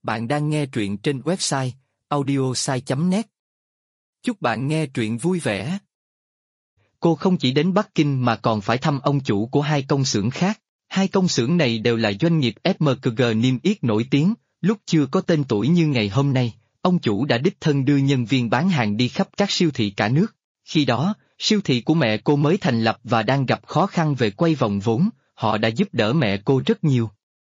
Bạn đang nghe truyện trên website audiosai.net. Chúc bạn nghe truyện vui vẻ. Cô không chỉ đến Bắc Kinh mà còn phải thăm ông chủ của hai công xưởng khác. Hai công xưởng này đều là doanh nghiệp SMKG niêm yết nổi tiếng, lúc chưa có tên tuổi như ngày hôm nay, ông chủ đã đích thân đưa nhân viên bán hàng đi khắp các siêu thị cả nước. Khi đó, siêu thị của mẹ cô mới thành lập và đang gặp khó khăn về quay vòng vốn, họ đã giúp đỡ mẹ cô rất nhiều.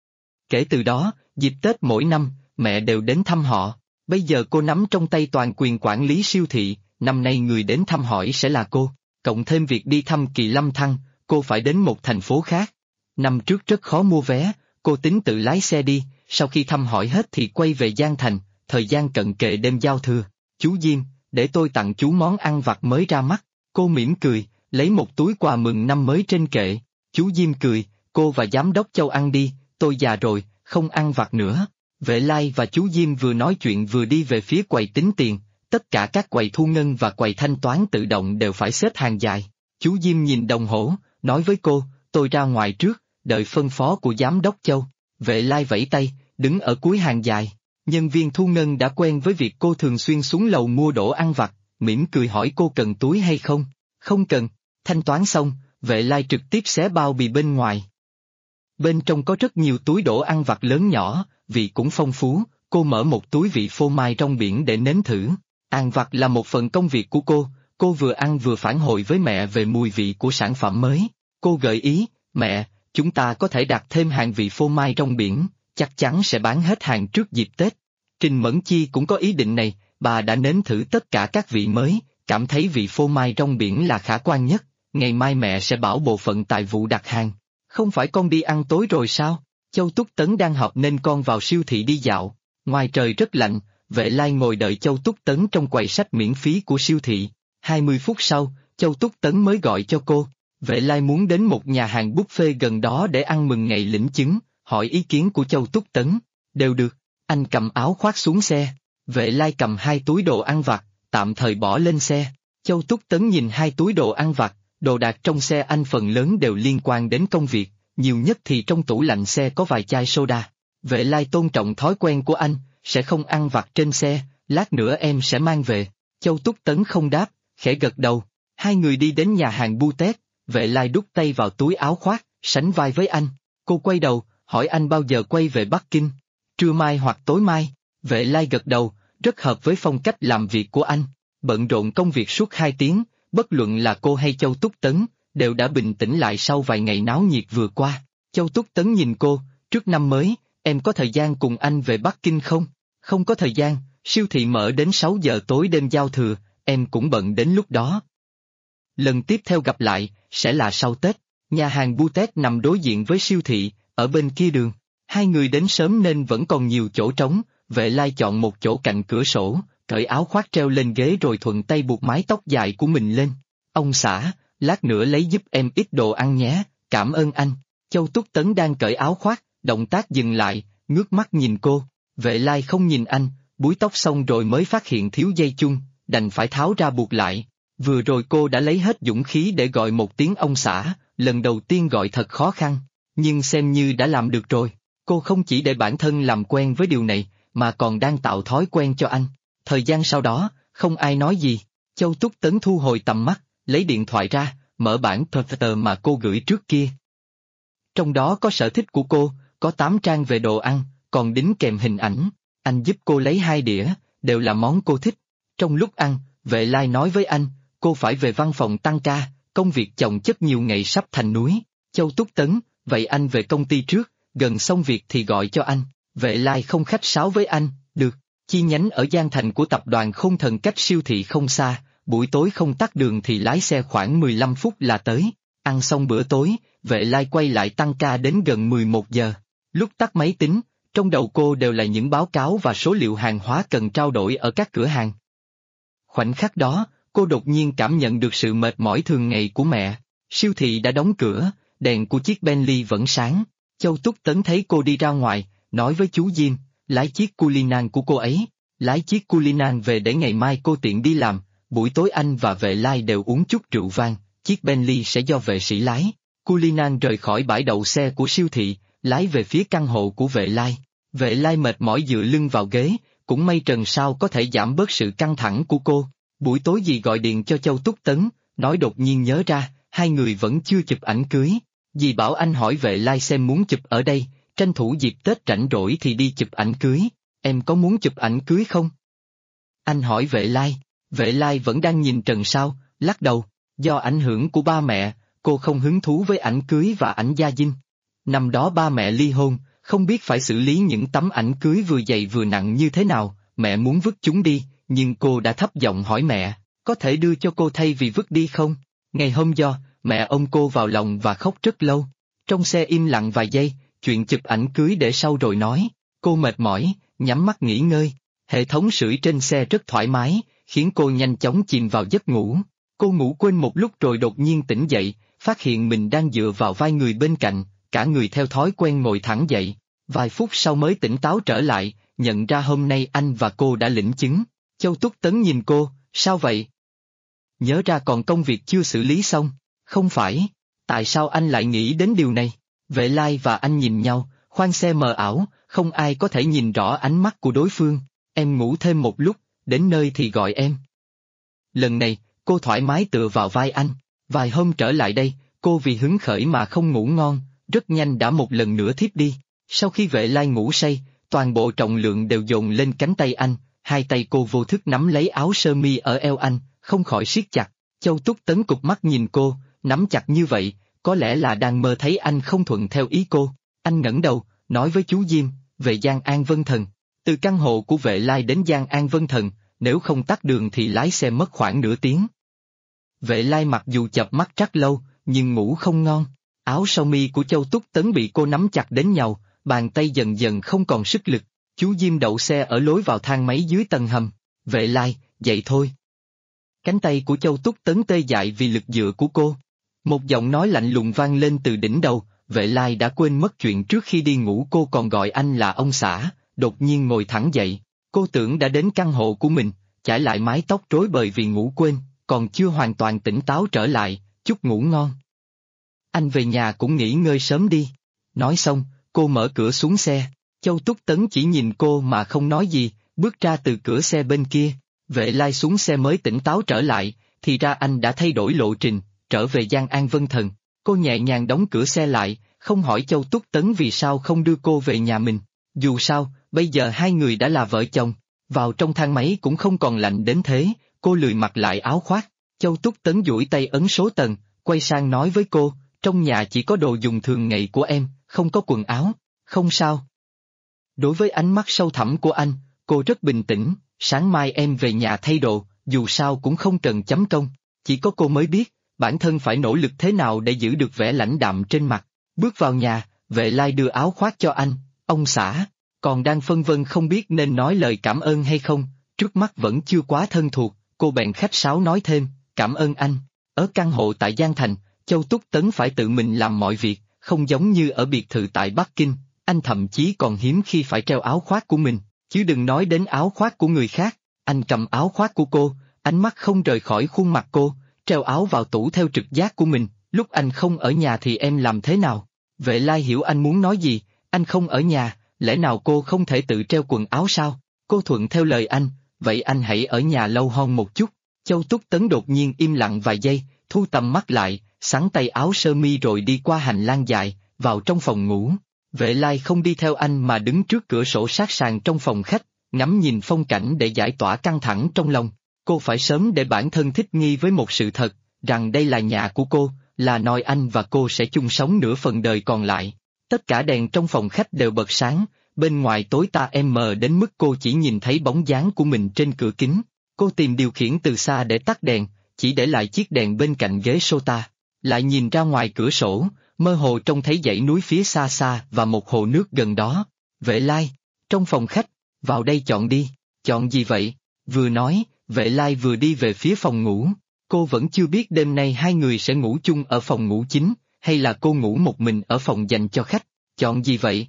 Kể từ đó, dịp Tết mỗi năm, mẹ đều đến thăm họ. Bây giờ cô nắm trong tay toàn quyền quản lý siêu thị, năm nay người đến thăm hỏi sẽ là cô. Cộng thêm việc đi thăm Kỳ Lâm Thăng, cô phải đến một thành phố khác. Năm trước rất khó mua vé, cô tính tự lái xe đi, sau khi thăm hỏi hết thì quay về Giang Thành, thời gian cận kề đêm giao thừa. Chú Diêm, để tôi tặng chú món ăn vặt mới ra mắt. Cô mỉm cười, lấy một túi quà mừng năm mới trên kệ. Chú Diêm cười, cô và giám đốc Châu ăn đi, tôi già rồi, không ăn vặt nữa. Vệ Lai và chú Diêm vừa nói chuyện vừa đi về phía quầy tính tiền, tất cả các quầy thu ngân và quầy thanh toán tự động đều phải xếp hàng dài. Chú Diêm nhìn đồng hồ, nói với cô, tôi ra ngoài trước, đợi phân phó của giám đốc Châu. Vệ Lai vẫy tay, đứng ở cuối hàng dài. Nhân viên thu ngân đã quen với việc cô thường xuyên xuống lầu mua đồ ăn vặt, mỉm cười hỏi cô cần túi hay không. Không cần. Thanh toán xong, Vệ Lai trực tiếp xé bao bì bên ngoài. Bên trong có rất nhiều túi đồ ăn vặt lớn nhỏ, vị cũng phong phú. Cô mở một túi vị phô mai rong biển để nếm thử. Ăn vặt là một phần công việc của cô vừa ăn vừa phản hồi với mẹ về mùi vị của sản phẩm mới. Cô gợi ý, mẹ, chúng ta có thể đặt thêm hàng vị phô mai rong biển, chắc chắn sẽ bán hết hàng trước dịp Tết. Trình Mẫn Chi cũng có ý định này, bà đã nếm thử tất cả các vị mới, cảm thấy vị phô mai rong biển là khả quan nhất, ngày mai mẹ sẽ bảo bộ phận tài vụ đặt hàng. Không phải con đi ăn tối rồi sao? Châu Túc Tấn đang họp nên con vào siêu thị đi dạo. Ngoài trời rất lạnh, Vệ Lai ngồi đợi Châu Túc Tấn trong quầy sách miễn phí của siêu thị. 20 phút sau, Châu Túc Tấn mới gọi cho cô. Vệ Lai muốn đến một nhà hàng buffet gần đó để ăn mừng ngày lĩnh chứng, hỏi ý kiến của Châu Túc Tấn. Đều được, anh cầm áo khoác xuống xe. Vệ Lai cầm hai túi đồ ăn vặt, tạm thời bỏ lên xe. Châu Túc Tấn nhìn hai túi đồ ăn vặt, đồ đạc trong xe anh phần lớn đều liên quan đến công việc, nhiều nhất thì trong tủ lạnh xe có vài chai soda. Vệ Lai tôn trọng thói quen của anh, sẽ không ăn vặt trên xe, lát nữa em sẽ mang về. Châu Túc Tấn không đáp, khẽ gật đầu. Hai người đi đến nhà hàng Butet, Vệ Lai đút tay vào túi áo khoác, sánh vai với anh. Cô quay đầu, hỏi anh bao giờ quay về Bắc Kinh? Trưa mai hoặc tối mai? Vệ Lai gật đầu, rất hợp với phong cách làm việc của anh. Bận rộn công việc suốt 2 tiếng, bất luận là cô hay Châu Túc Tấn, đều đã bình tĩnh lại sau vài ngày náo nhiệt vừa qua. Châu Túc Tấn nhìn cô, trước năm mới, em có thời gian cùng anh về Bắc Kinh không? Không có thời gian, siêu thị mở đến 6 giờ tối đêm giao thừa, em cũng bận đến lúc đó. Lần tiếp theo gặp lại, sẽ là sau Tết. Nhà hàng Butet nằm đối diện với siêu thị, ở bên kia đường. Hai người đến sớm nên vẫn còn nhiều chỗ trống, Vệ Lai chọn một chỗ cạnh cửa sổ, cởi áo khoác treo lên ghế rồi thuận tay buộc mái tóc dài của mình lên. Ông xã, lát nữa lấy giúp em ít đồ ăn nhé, cảm ơn anh. Châu Túc Tấn đang cởi áo khoác, động tác dừng lại, ngước mắt nhìn cô. Vệ Lai không nhìn anh, búi tóc xong rồi mới phát hiện thiếu dây chun, đành phải tháo ra buộc lại. Vừa rồi cô đã lấy hết dũng khí để gọi một tiếng ông xã, lần đầu tiên gọi thật khó khăn, nhưng xem như đã làm được rồi. Cô không chỉ để bản thân làm quen với điều này, mà còn đang tạo thói quen cho anh. Thời gian sau đó, không ai nói gì. Châu Túc Tấn thu hồi tầm mắt, lấy điện thoại ra, mở bản tờ mà cô gửi trước kia. Trong đó có sở thích của cô, có 8 trang về đồ ăn, còn đính kèm hình ảnh. Anh giúp cô lấy 2 đĩa, đều là món cô thích. Trong lúc ăn, Vệ Lai nói với anh, cô phải về văn phòng tăng ca, công việc chồng chất nhiều ngày sắp thành núi. Châu Túc Tấn, vậy anh về công ty trước, gần xong việc thì gọi cho anh. Vệ Lai không khách sáo với anh, được. Chi nhánh ở Giang Thành của tập đoàn Khôn Thần cách siêu thị không xa, buổi tối không tắc đường thì lái xe khoảng 15 phút là tới. Ăn xong bữa tối, Vệ Lai quay lại tăng ca đến gần 11 giờ. Lúc tắt máy tính, trong đầu cô đều là những báo cáo và số liệu hàng hóa cần trao đổi ở các cửa hàng. Khoảnh khắc đó, cô đột nhiên cảm nhận được sự mệt mỏi thường ngày của mẹ. Siêu thị đã đóng cửa, đèn của chiếc Bentley vẫn sáng. Châu Túc Tấn thấy cô đi ra ngoài, nói với chú Diêm, lái chiếc Cullinan của cô ấy. Lái chiếc Cullinan về để ngày mai cô tiện đi làm, buổi tối anh và Vệ Lai đều uống chút rượu vang, chiếc Bentley sẽ do vệ sĩ lái. Cullinan rời khỏi bãi đậu xe của siêu thị, lái về phía căn hộ của Vệ Lai. Vệ Lai mệt mỏi dựa lưng vào ghế, cũng may Trần Sao có thể giảm bớt sự căng thẳng của cô. Buổi tối dì gọi điện cho Châu Túc Tấn, nói đột nhiên nhớ ra, hai người vẫn chưa chụp ảnh cưới. Dì bảo anh hỏi Vệ Lai xem muốn chụp ở đây, tranh thủ dịp Tết rảnh rỗi thì đi chụp ảnh cưới. Em có muốn chụp ảnh cưới không? Anh hỏi Vệ Lai vẫn đang nhìn Trần Sao, lắc đầu, do ảnh hưởng của ba mẹ, cô không hứng thú với ảnh cưới và ảnh gia dinh. Năm đó ba mẹ ly hôn, không biết phải xử lý những tấm ảnh cưới vừa dày vừa nặng như thế nào, mẹ muốn vứt chúng đi, nhưng cô đã thấp giọng hỏi mẹ, có thể đưa cho cô thay vì vứt đi không? Ngày hôm do, mẹ ôm cô vào lòng và khóc rất lâu. Trong xe im lặng vài giây, chuyện chụp ảnh cưới để sau rồi nói, cô mệt mỏi, nhắm mắt nghỉ ngơi. Hệ thống sưởi trên xe rất thoải mái, khiến cô nhanh chóng chìm vào giấc ngủ. Cô ngủ quên một lúc rồi đột nhiên tỉnh dậy, phát hiện mình đang dựa vào vai người bên cạnh, cả người theo thói quen ngồi thẳng dậy. Vài phút sau mới tỉnh táo trở lại, nhận ra hôm nay anh và cô đã lĩnh chứng. Châu Túc Tấn nhìn cô, sao vậy? Nhớ ra còn công việc chưa xử lý xong, không phải, tại sao anh lại nghĩ đến điều này? Vệ Lai và anh nhìn nhau, khoang xe mờ ảo, không ai có thể nhìn rõ ánh mắt của đối phương. Em ngủ thêm một lúc, đến nơi thì gọi em. Lần này, cô thoải mái tựa vào vai anh. Vài hôm trở lại đây, cô vì hứng khởi mà không ngủ ngon, rất nhanh đã một lần nữa thiếp đi. Sau khi Vệ Lai ngủ say, toàn bộ trọng lượng đều dồn lên cánh tay anh, hai tay cô vô thức nắm lấy áo sơ mi ở eo anh, không khỏi siết chặt. Châu Túc Tấn cụp mắt nhìn cô, nắm chặt như vậy, có lẽ là đang mơ thấy anh không thuận theo ý cô. Anh ngẩng đầu, nói với chú Diêm, về Giang An Vân Thần. Từ căn hộ của Vệ Lai đến Giang An Vân Thần, nếu không tắt đường thì lái xe mất khoảng nửa tiếng. Vệ Lai mặc dù chợp mắt rất lâu, nhưng ngủ không ngon. Áo sơ mi của Châu Túc Tấn bị cô nắm chặt đến nhau, bàn tay dần dần không còn sức lực. Chú Diêm đậu xe ở lối vào thang máy dưới tầng hầm. Vệ Lai, dậy thôi. Cánh tay của Châu Túc Tấn tê dại vì lực dựa của cô. Một giọng nói lạnh lùng vang lên từ đỉnh đầu. Vệ Lai đã quên mất chuyện trước khi đi ngủ cô còn gọi anh là ông xã, đột nhiên ngồi thẳng dậy. Cô tưởng đã đến căn hộ của mình, chải lại mái tóc rối bời vì ngủ quên, còn chưa hoàn toàn tỉnh táo trở lại, chúc ngủ ngon. Anh về nhà cũng nghỉ ngơi sớm đi. Nói xong, cô mở cửa xuống xe. Châu Túc Tấn chỉ nhìn cô mà không nói gì, bước ra từ cửa xe bên kia. Vệ Lai xuống xe mới tỉnh táo trở lại, thì ra anh đã thay đổi lộ trình, trở về Giang An Vân Thần. Cô nhẹ nhàng đóng cửa xe lại, không hỏi Châu Túc Tấn vì sao không đưa cô về nhà mình. Dù sao, bây giờ hai người đã là vợ chồng. Vào trong thang máy cũng không còn lạnh đến thế, cô lười mặc lại áo khoác. Châu Túc Tấn duỗi tay ấn số tầng, quay sang nói với cô, trong nhà chỉ có đồ dùng thường ngày của em, không có quần áo, không sao. Đối với ánh mắt sâu thẳm của anh, cô rất bình tĩnh, sáng mai em về nhà thay đồ, dù sao cũng không cần chấm công, chỉ có cô mới biết, bản thân phải nỗ lực thế nào để giữ được vẻ lãnh đạm trên mặt. Bước vào nhà, Vệ Lai đưa áo khoác cho anh, ông xã, còn đang phân vân không biết nên nói lời cảm ơn hay không, trước mắt vẫn chưa quá thân thuộc, cô bèn khách sáo nói thêm, cảm ơn anh. Ở căn hộ tại Giang Thành, Châu Túc Tấn phải tự mình làm mọi việc, không giống như ở biệt thự tại Bắc Kinh, anh thậm chí còn hiếm khi phải treo áo khoác của mình, chứ đừng nói đến áo khoác của người khác. Anh cầm áo khoác của cô, ánh mắt không rời khỏi khuôn mặt cô, treo áo vào tủ theo trực giác của mình, lúc anh không ở nhà thì em làm thế nào? Vệ Lai hiểu anh muốn nói gì, anh không ở nhà, lẽ nào cô không thể tự treo quần áo sao? Cô thuận theo lời anh, vậy anh hãy ở nhà lâu hơn một chút. Châu Túc Tấn đột nhiên im lặng vài giây, thu tầm mắt lại, xắn tay áo sơ mi rồi đi qua hành lang dài, vào trong phòng ngủ. Vệ Lai không đi theo anh mà đứng trước cửa sổ sát sàn trong phòng khách, ngắm nhìn phong cảnh để giải tỏa căng thẳng trong lòng. Cô phải sớm để bản thân thích nghi với một sự thật, rằng đây là nhà của cô, là nơi anh và cô sẽ chung sống nửa phần đời còn lại. Tất cả đèn trong phòng khách đều bật sáng, bên ngoài tối tà mờ đến mức cô chỉ nhìn thấy bóng dáng của mình trên cửa kính. Cô tìm điều khiển từ xa để tắt đèn, chỉ để lại chiếc đèn bên cạnh ghế sofa. Lại nhìn ra ngoài cửa sổ, mơ hồ trông thấy dãy núi phía xa xa và một hồ nước gần đó. Vệ Lai, trong phòng khách, vào đây chọn đi. Chọn gì vậy? Vừa nói, Vệ Lai vừa đi về phía phòng ngủ. Cô vẫn chưa biết đêm nay hai người sẽ ngủ chung ở phòng ngủ chính, hay là cô ngủ một mình ở phòng dành cho khách. Chọn gì vậy?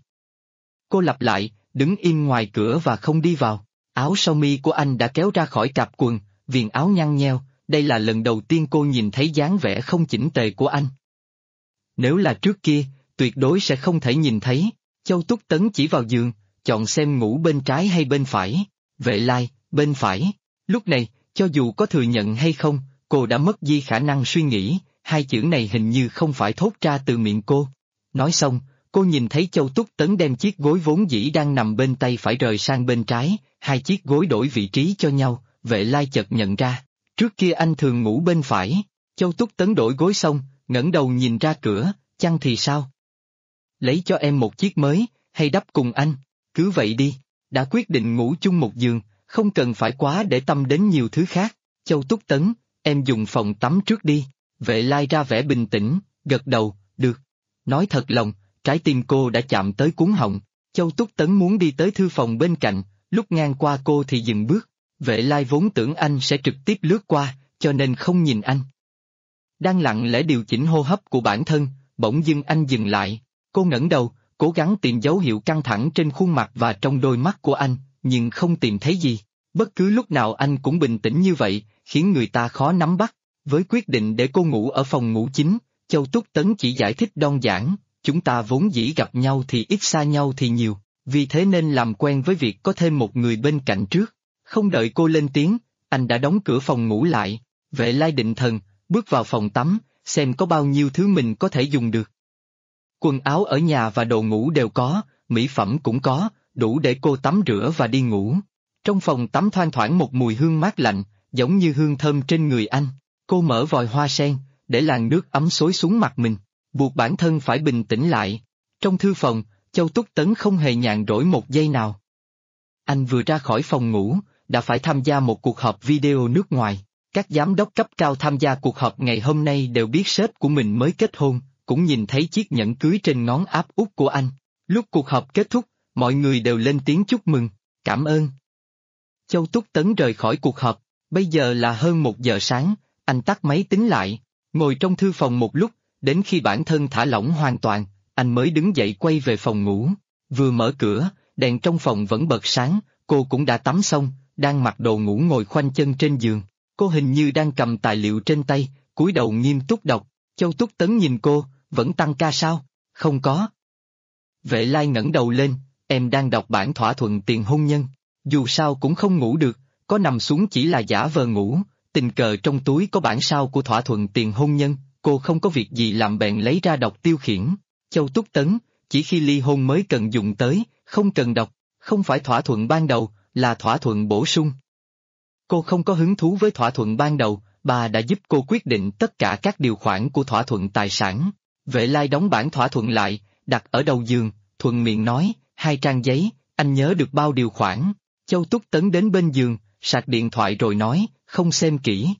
Cô lặp lại, đứng im ngoài cửa và không đi vào. Áo sơ mi của anh đã kéo ra khỏi cạp quần, viền áo nhăn nheo, đây là lần đầu tiên cô nhìn thấy dáng vẻ không chỉnh tề của anh. Nếu là trước kia, tuyệt đối sẽ không thể nhìn thấy. Châu Túc Tấn chỉ vào giường, chọn xem ngủ bên trái hay bên phải. Vệ Lai, bên phải. Lúc này, cho dù có thừa nhận hay không, cô đã mất đi khả năng suy nghĩ, hai chữ này hình như không phải thốt ra từ miệng cô. Nói xong, cô nhìn thấy Châu Túc Tấn đem chiếc gối vốn dĩ đang nằm bên tay phải rời sang bên trái, hai chiếc gối đổi vị trí cho nhau, Vệ Lai chợt nhận ra, trước kia anh thường ngủ bên phải. Châu Túc Tấn đổi gối xong, ngẩng đầu nhìn ra cửa, chăn thì sao? Lấy cho em một chiếc mới, hay đắp cùng anh, cứ vậy đi, đã quyết định ngủ chung một giường, không cần phải quá để tâm đến nhiều thứ khác. Châu Túc Tấn, em dùng phòng tắm trước đi. Vệ Lai ra vẻ bình tĩnh, gật đầu, được. Nói thật lòng, trái tim cô đã chạm tới cuống họng. Châu Túc Tấn muốn đi tới thư phòng bên cạnh, lúc ngang qua cô thì dừng bước. Vệ Lai vốn tưởng anh sẽ trực tiếp lướt qua, cho nên không nhìn anh. Đang lặng lẽ điều chỉnh hô hấp của bản thân, bỗng dưng anh dừng lại. Cô ngẩng đầu, cố gắng tìm dấu hiệu căng thẳng trên khuôn mặt và trong đôi mắt của anh, nhưng không tìm thấy gì. Bất cứ lúc nào anh cũng bình tĩnh như vậy, khiến người ta khó nắm bắt. Với quyết định để cô ngủ ở phòng ngủ chính, Châu Túc Tấn chỉ giải thích đơn giản, chúng ta vốn dĩ gặp nhau thì ít xa nhau thì nhiều, vì thế nên làm quen với việc có thêm một người bên cạnh trước. Không đợi cô lên tiếng, anh đã đóng cửa phòng ngủ lại. Vệ Lai định thần, bước vào phòng tắm, xem có bao nhiêu thứ mình có thể dùng được. Quần áo ở nhà và đồ ngủ đều có, mỹ phẩm cũng có, đủ để cô tắm rửa và đi ngủ. Trong phòng tắm thoang thoảng một mùi hương mát lạnh, giống như hương thơm trên người anh. Cô mở vòi hoa sen, để làn nước ấm xối xuống mặt mình, buộc bản thân phải bình tĩnh lại. Trong thư phòng, Châu Túc Tấn không hề nhàn rỗi một giây nào. Anh vừa ra khỏi phòng ngủ, đã phải tham gia một cuộc họp video nước ngoài. Các giám đốc cấp cao tham gia cuộc họp ngày hôm nay đều biết sếp của mình mới kết hôn, cũng nhìn thấy chiếc nhẫn cưới trên ngón áp út của anh. Lúc cuộc họp kết thúc, mọi người đều lên tiếng chúc mừng, cảm ơn. Châu Túc Tấn rời khỏi cuộc họp, bây giờ là hơn 1 giờ sáng, anh tắt máy tính lại, ngồi trong thư phòng một lúc, đến khi bản thân thả lỏng hoàn toàn, anh mới đứng dậy quay về phòng ngủ. Vừa mở cửa, đèn trong phòng vẫn bật sáng, cô cũng đã tắm xong, đang mặc đồ ngủ ngồi khoanh chân trên giường. Cô hình như đang cầm tài liệu trên tay, cúi đầu nghiêm túc đọc. Châu Túc Tấn nhìn cô, vẫn tăng ca sao? Không có. Vệ Lai ngẩng đầu lên, em đang đọc bản thỏa thuận tiền hôn nhân. Dù sao cũng không ngủ được, có nằm xuống chỉ là giả vờ ngủ, tình cờ trong túi có bản sao của thỏa thuận tiền hôn nhân, cô không có việc gì làm bèn lấy ra đọc tiêu khiển. Châu Túc Tấn, chỉ khi ly hôn mới cần dùng tới, không cần đọc, không phải thỏa thuận ban đầu, là thỏa thuận bổ sung. Cô không có hứng thú với thỏa thuận ban đầu, bà đã giúp cô quyết định tất cả các điều khoản của thỏa thuận tài sản. Vệ Lai đóng bản thỏa thuận lại, đặt ở đầu giường, thuận miệng nói, 2 trang giấy, anh nhớ được bao điều khoản. Châu Túc Tấn đến bên giường, sạc điện thoại rồi nói, không xem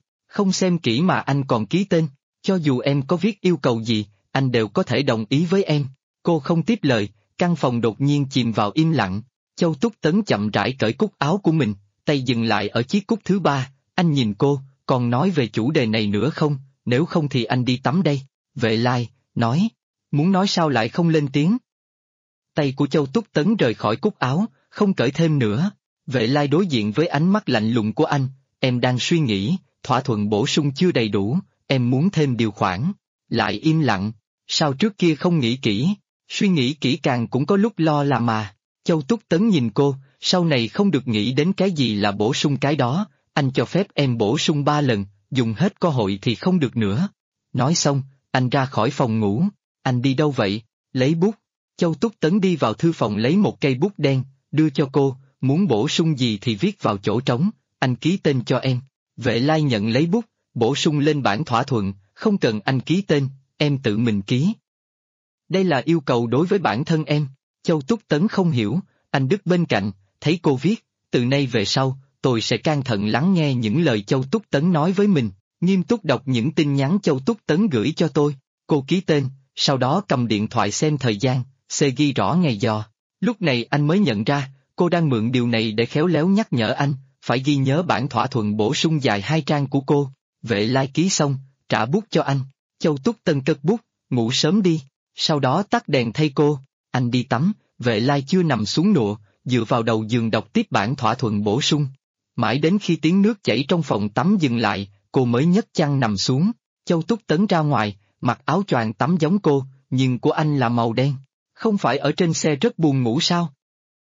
kỹ mà anh còn ký tên, cho dù em có viết yêu cầu gì, anh đều có thể đồng ý với em. Cô không tiếp lời, căn phòng đột nhiên chìm vào im lặng. Châu Túc Tấn chậm rãi cởi cúc áo của mình, tay dừng lại ở chiếc cúc thứ 3, anh nhìn cô, còn nói về chủ đề này nữa không, nếu không thì anh đi tắm đây. Vệ Lai, nói, muốn nói sao lại không lên tiếng. Tay của Châu Túc Tấn rời khỏi cúc áo, không cởi thêm nữa. Vệ Lai đối diện với ánh mắt lạnh lùng của anh, em đang suy nghĩ, thỏa thuận bổ sung chưa đầy đủ, em muốn thêm điều khoản. Lại im lặng, sao trước kia không nghĩ kỹ, suy nghĩ kỹ càng cũng có lúc lo là mà. Châu Túc Tấn nhìn cô, sau này không được nghĩ đến cái gì là bổ sung cái đó, anh cho phép em bổ sung 3 lần, dùng hết cơ hội thì không được nữa. Nói xong, anh ra khỏi phòng ngủ, anh đi đâu vậy? Lấy bút. Châu Túc Tấn đi vào thư phòng lấy một cây bút đen, đưa cho cô, muốn bổ sung gì thì viết vào chỗ trống, anh ký tên cho em. Vệ Lai nhận lấy bút, bổ sung lên bản thỏa thuận, không cần anh ký tên, em tự mình ký. Đây là yêu cầu đối với bản thân em. Châu Túc Tấn không hiểu, anh đứng bên cạnh, thấy cô viết, từ nay về sau, tôi sẽ can thận lắng nghe những lời Châu Túc Tấn nói với mình, nghiêm túc đọc những tin nhắn Châu Túc Tấn gửi cho tôi. Cô ký tên, sau đó cầm điện thoại xem thời gian, ghi rõ ngày giờ. Lúc này anh mới nhận ra, cô đang mượn điều này để khéo léo nhắc nhở anh, phải ghi nhớ bản thỏa thuận bổ sung dài 2 trang của cô. Vệ Lai ký xong, trả bút cho anh. Châu Túc Tấn cất bút, ngủ sớm đi, sau đó tắt đèn thay cô. Anh đi tắm, Vệ Lai chưa nằm xuống nụa, dựa vào đầu giường đọc tiếp bản thỏa thuận bổ sung. Mãi đến khi tiếng nước chảy trong phòng tắm dừng lại, cô mới nhấc chăn nằm xuống. Châu Túc Tấn ra ngoài, mặc áo choàng tắm giống cô, nhưng của anh là màu đen. Không phải ở trên xe rất buồn ngủ sao?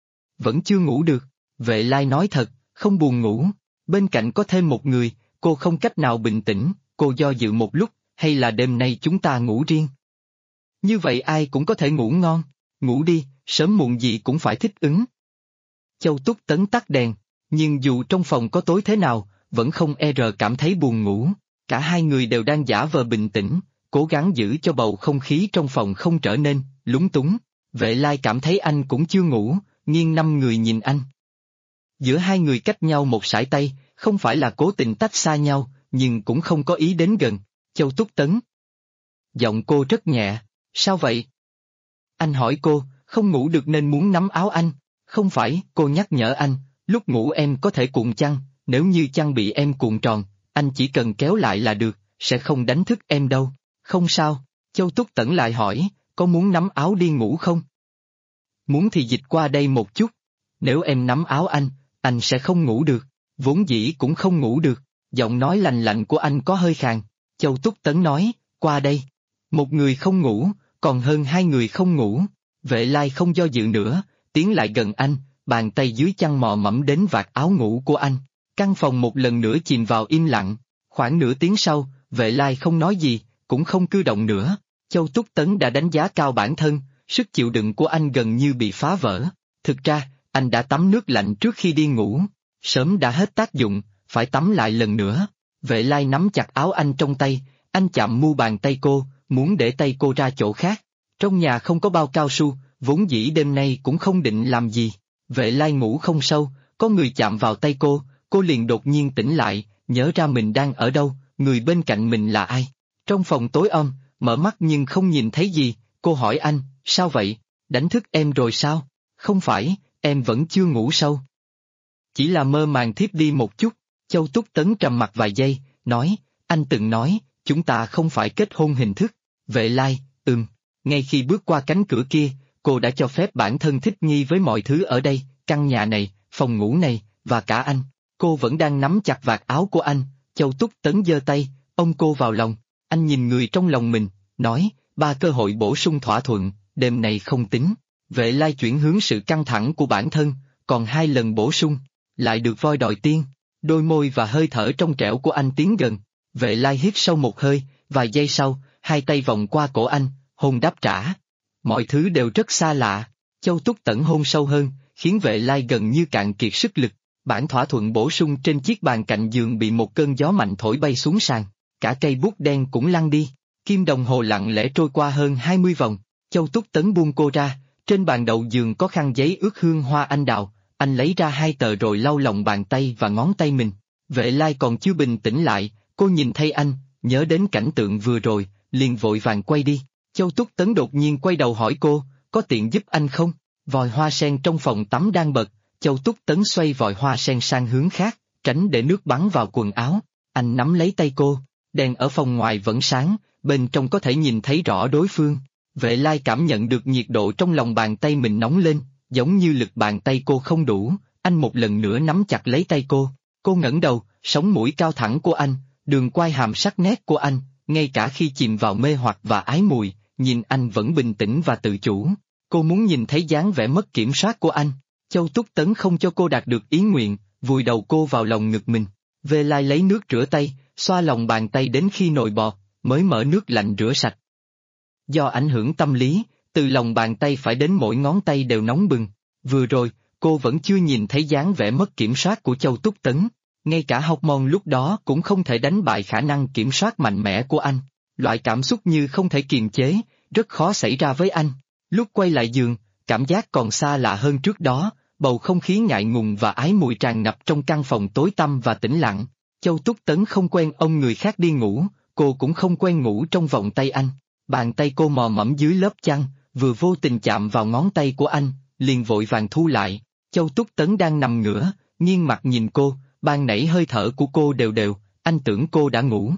vẫn chưa ngủ được. Vệ Lai nói thật, không buồn ngủ. Bên cạnh có thêm một người, cô không cách nào bình tĩnh, cô do dự một lúc, hay là đêm nay chúng ta ngủ riêng. Như vậy ai cũng có thể ngủ ngon. Ngủ đi, sớm muộn gì cũng phải thích ứng. Châu Túc Tấn tắt đèn, nhưng dù trong phòng có tối thế nào, vẫn không cảm thấy buồn ngủ. Cả hai người đều đang giả vờ bình tĩnh, cố gắng giữ cho bầu không khí trong phòng không trở nên lúng túng. Vệ Lai cảm thấy anh cũng chưa ngủ, nghiêng năm người nhìn anh. Giữa hai người cách nhau một sải tay, không phải là cố tình tách xa nhau, nhưng cũng không có ý đến gần. Châu Túc Tấn. Giọng cô rất nhẹ, sao vậy? Anh hỏi cô, không ngủ được nên muốn nắm áo anh. Không phải, cô nhắc nhở anh, lúc ngủ em có thể cuộn chăn, nếu như chăn bị em cuộn tròn, anh chỉ cần kéo lại là được, sẽ không đánh thức em đâu. Không sao, Châu Túc Tẫn lại hỏi, có muốn nắm áo đi ngủ không? Muốn thì dịch qua đây một chút. Nếu em nắm áo anh sẽ không ngủ được, vốn dĩ cũng không ngủ được. Giọng nói lành lạnh của anh có hơi khàn. Châu Túc Tấn nói, qua đây. Một người không ngủ, còn hơn hai người không ngủ. Vệ Lai không do dự nữa, tiến lại gần anh, bàn tay dưới chăn mò mẫm đến vạt áo ngủ của anh. Căn phòng một lần nữa chìm vào im lặng. Khoảng nửa tiếng sau, Vệ Lai không nói gì, cũng không cử động nữa. Châu Túc Tấn đã đánh giá cao bản thân, sức chịu đựng của anh gần như bị phá vỡ. Thực ra, anh đã tắm nước lạnh trước khi đi ngủ. Sớm đã hết tác dụng, phải tắm lại lần nữa. Vệ Lai nắm chặt áo anh trong tay, anh chạm mu bàn tay cô, muốn để tay cô ra chỗ khác. Trong nhà không có bao cao su, vốn dĩ đêm nay cũng không định làm gì. Vệ Lai ngủ không sâu, có người chạm vào tay cô liền đột nhiên tỉnh lại, nhớ ra mình đang ở đâu, người bên cạnh mình là ai. Trong phòng tối om, mở mắt nhưng không nhìn thấy gì, cô hỏi anh, sao vậy, đánh thức em rồi sao? Không phải, em vẫn chưa ngủ sâu. Chỉ là mơ màng thiếp đi một chút. Châu Túc Tấn trầm mặc vài giây, nói, anh từng nói, chúng ta không phải kết hôn hình thức. Vệ Lai, ngay khi bước qua cánh cửa kia, cô đã cho phép bản thân thích nghi với mọi thứ ở đây, căn nhà này, phòng ngủ này, và cả anh. Cô vẫn đang nắm chặt vạt áo của anh. Châu Túc Tấn giơ tay, ôm cô vào lòng. Anh nhìn người trong lòng mình, nói, 3 cơ hội bổ sung thỏa thuận, đêm này không tính. Vệ Lai chuyển hướng sự căng thẳng của bản thân, còn 2 lần bổ sung, lại được voi đòi tiên. Đôi môi và hơi thở trong trẻo của anh tiến gần. Vệ Lai hít sâu một hơi, vài giây sau, 2 tay vòng qua cổ anh, hôn đáp trả. Mọi thứ đều rất xa lạ. Châu Túc Tẫn hôn sâu hơn, khiến Vệ Lai gần như cạn kiệt sức lực. Bản thỏa thuận bổ sung trên chiếc bàn cạnh giường bị một cơn gió mạnh thổi bay xuống sàn. Cả cây bút đen cũng lăn đi. Kim đồng hồ lặng lẽ trôi qua hơn 20 vòng. Châu Túc Tấn buông cô ra. Trên bàn đầu giường có khăn giấy ướt hương hoa anh đào. Anh lấy ra 2 tờ rồi lau lòng bàn tay và ngón tay mình. Vệ Lai còn chưa bình tĩnh lại, cô nhìn thấy anh, nhớ đến cảnh tượng vừa rồi, liền vội vàng quay đi. Châu Túc Tấn đột nhiên quay đầu hỏi cô, có tiện giúp anh không? Vòi hoa sen trong phòng tắm đang bật, Châu Túc Tấn xoay vòi hoa sen sang hướng khác, tránh để nước bắn vào quần áo. Anh nắm lấy tay cô, đèn ở phòng ngoài vẫn sáng, bên trong có thể nhìn thấy rõ đối phương. Vệ Lai cảm nhận được nhiệt độ trong lòng bàn tay mình nóng lên, giống như lực bàn tay cô không đủ, anh một lần nữa nắm chặt lấy tay cô ngẩng đầu, sống mũi cao thẳng của anh, đường quai hàm sắc nét của anh, ngay cả khi chìm vào mê hoặc và ái mùi, nhìn anh vẫn bình tĩnh và tự chủ. Cô muốn nhìn thấy dáng vẻ mất kiểm soát của anh. Châu Túc Tấn không cho cô đạt được ý nguyện, vùi đầu cô vào lòng ngực mình. Vệ Lai lấy nước rửa tay, xoa lòng bàn tay đến khi nổi bọt, mới mở nước lạnh rửa sạch. Do ảnh hưởng tâm lý, từ lòng bàn tay phải đến mỗi ngón tay đều nóng bừng. Vừa rồi, cô vẫn chưa nhìn thấy dáng vẻ mất kiểm soát của Châu Túc Tấn. Ngay cả hormone lúc đó cũng không thể đánh bại khả năng kiểm soát mạnh mẽ của anh. Loại cảm xúc như không thể kiềm chế, rất khó xảy ra với anh. Lúc quay lại giường, cảm giác còn xa lạ hơn trước đó, bầu không khí ngại ngùng và ái mùi tràn ngập trong căn phòng tối tăm và tĩnh lặng. Châu Túc Tấn không quen ôm người khác đi ngủ, cô cũng không quen ngủ trong vòng tay anh. Bàn tay cô mò mẫm dưới lớp chăn, vừa vô tình chạm vào ngón tay của anh, liền vội vàng thu lại. Châu Túc Tấn đang nằm ngửa, nghiêng mặt nhìn cô, ban nãy hơi thở của cô đều đều, anh tưởng cô đã ngủ.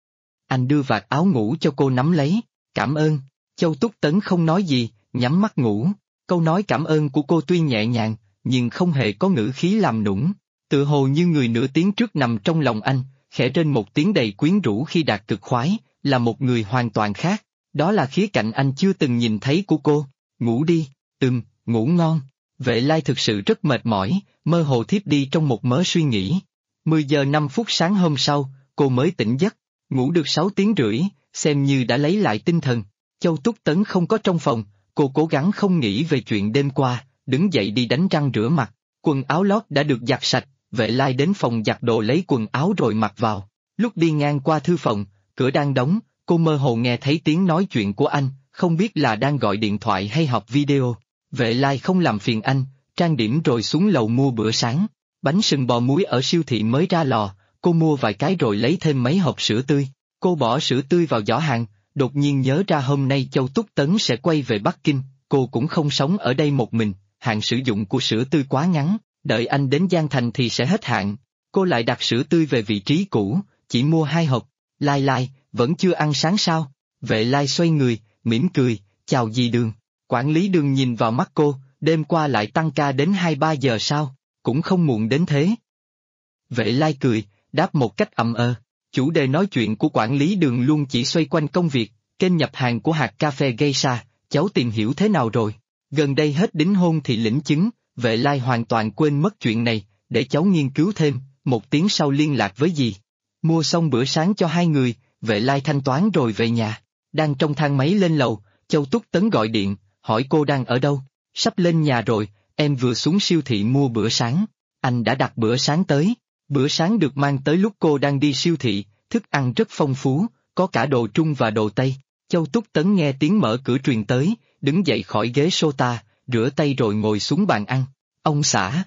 Anh đưa vạt áo ngủ cho cô nắm lấy, cảm ơn. Châu Túc Tấn không nói gì, nhắm mắt ngủ. Câu nói cảm ơn của cô tuy nhẹ nhàng, nhưng không hề có ngữ khí làm nũng. Tự hồ như người nửa tiếng trước nằm trong lòng anh, khẽ rên một tiếng đầy quyến rũ khi đạt cực khoái, là một người hoàn toàn khác. Đó là khía cạnh anh chưa từng nhìn thấy của cô. Ngủ đi, ngủ ngon. Vệ Lai thực sự rất mệt mỏi, mơ hồ thiếp đi trong một mớ suy nghĩ. 10 giờ 5 phút sáng hôm sau, cô mới tỉnh giấc, ngủ được 6 tiếng rưỡi, xem như đã lấy lại tinh thần. Châu Túc Tấn không có trong phòng, cô cố gắng không nghĩ về chuyện đêm qua, đứng dậy đi đánh răng rửa mặt, quần áo lót đã được giặt sạch, Vệ Lai đến phòng giặt đồ lấy quần áo rồi mặc vào. Lúc đi ngang qua thư phòng, cửa đang đóng, cô mơ hồ nghe thấy tiếng nói chuyện của anh, không biết là đang gọi điện thoại hay họp video. Vệ Lai không làm phiền anh, trang điểm rồi xuống lầu mua bữa sáng. Bánh sừng bò muối ở siêu thị mới ra lò, cô mua vài cái rồi lấy thêm mấy hộp sữa tươi. Cô bỏ sữa tươi vào giỏ hàng, đột nhiên nhớ ra hôm nay Châu Túc Tấn sẽ quay về Bắc Kinh, cô cũng không sống ở đây một mình, hạn sử dụng của sữa tươi quá ngắn, đợi anh đến Giang Thành thì sẽ hết hạn. Cô lại đặt sữa tươi về vị trí cũ, chỉ mua 2 hộp. Lai, vẫn chưa ăn sáng sao? Vệ Lai xoay người, mỉm cười, chào dì Đường. Quản lý Đường nhìn vào mắt cô, đêm qua lại tăng ca đến 2-3 giờ sao? Cũng không muộn đến thế. Vệ Lai cười, đáp một cách ậm ờ. Chủ đề nói chuyện của quản lý Đường luôn chỉ xoay quanh công việc, kênh nhập hàng của hạt cà phê Geisha, cháu tìm hiểu thế nào rồi? Gần đây hết đính hôn thì lĩnh chứng, Vệ Lai hoàn toàn quên mất chuyện này, để cháu nghiên cứu thêm, 1 tiếng sau liên lạc với dì. Mua xong bữa sáng cho 2 người, Vệ Lai thanh toán rồi về nhà. Đang trong thang máy lên lầu, Châu Túc Tấn gọi điện, hỏi cô đang ở đâu. Sắp lên nhà rồi, em vừa xuống siêu thị mua bữa sáng. Anh đã đặt bữa sáng tới. Bữa sáng được mang tới lúc cô đang đi siêu thị, thức ăn rất phong phú, có cả đồ Trung và đồ Tây. Châu Túc Tấn nghe tiếng mở cửa truyền tới, đứng dậy khỏi ghế sofa, rửa tay rồi ngồi xuống bàn ăn. Ông xã.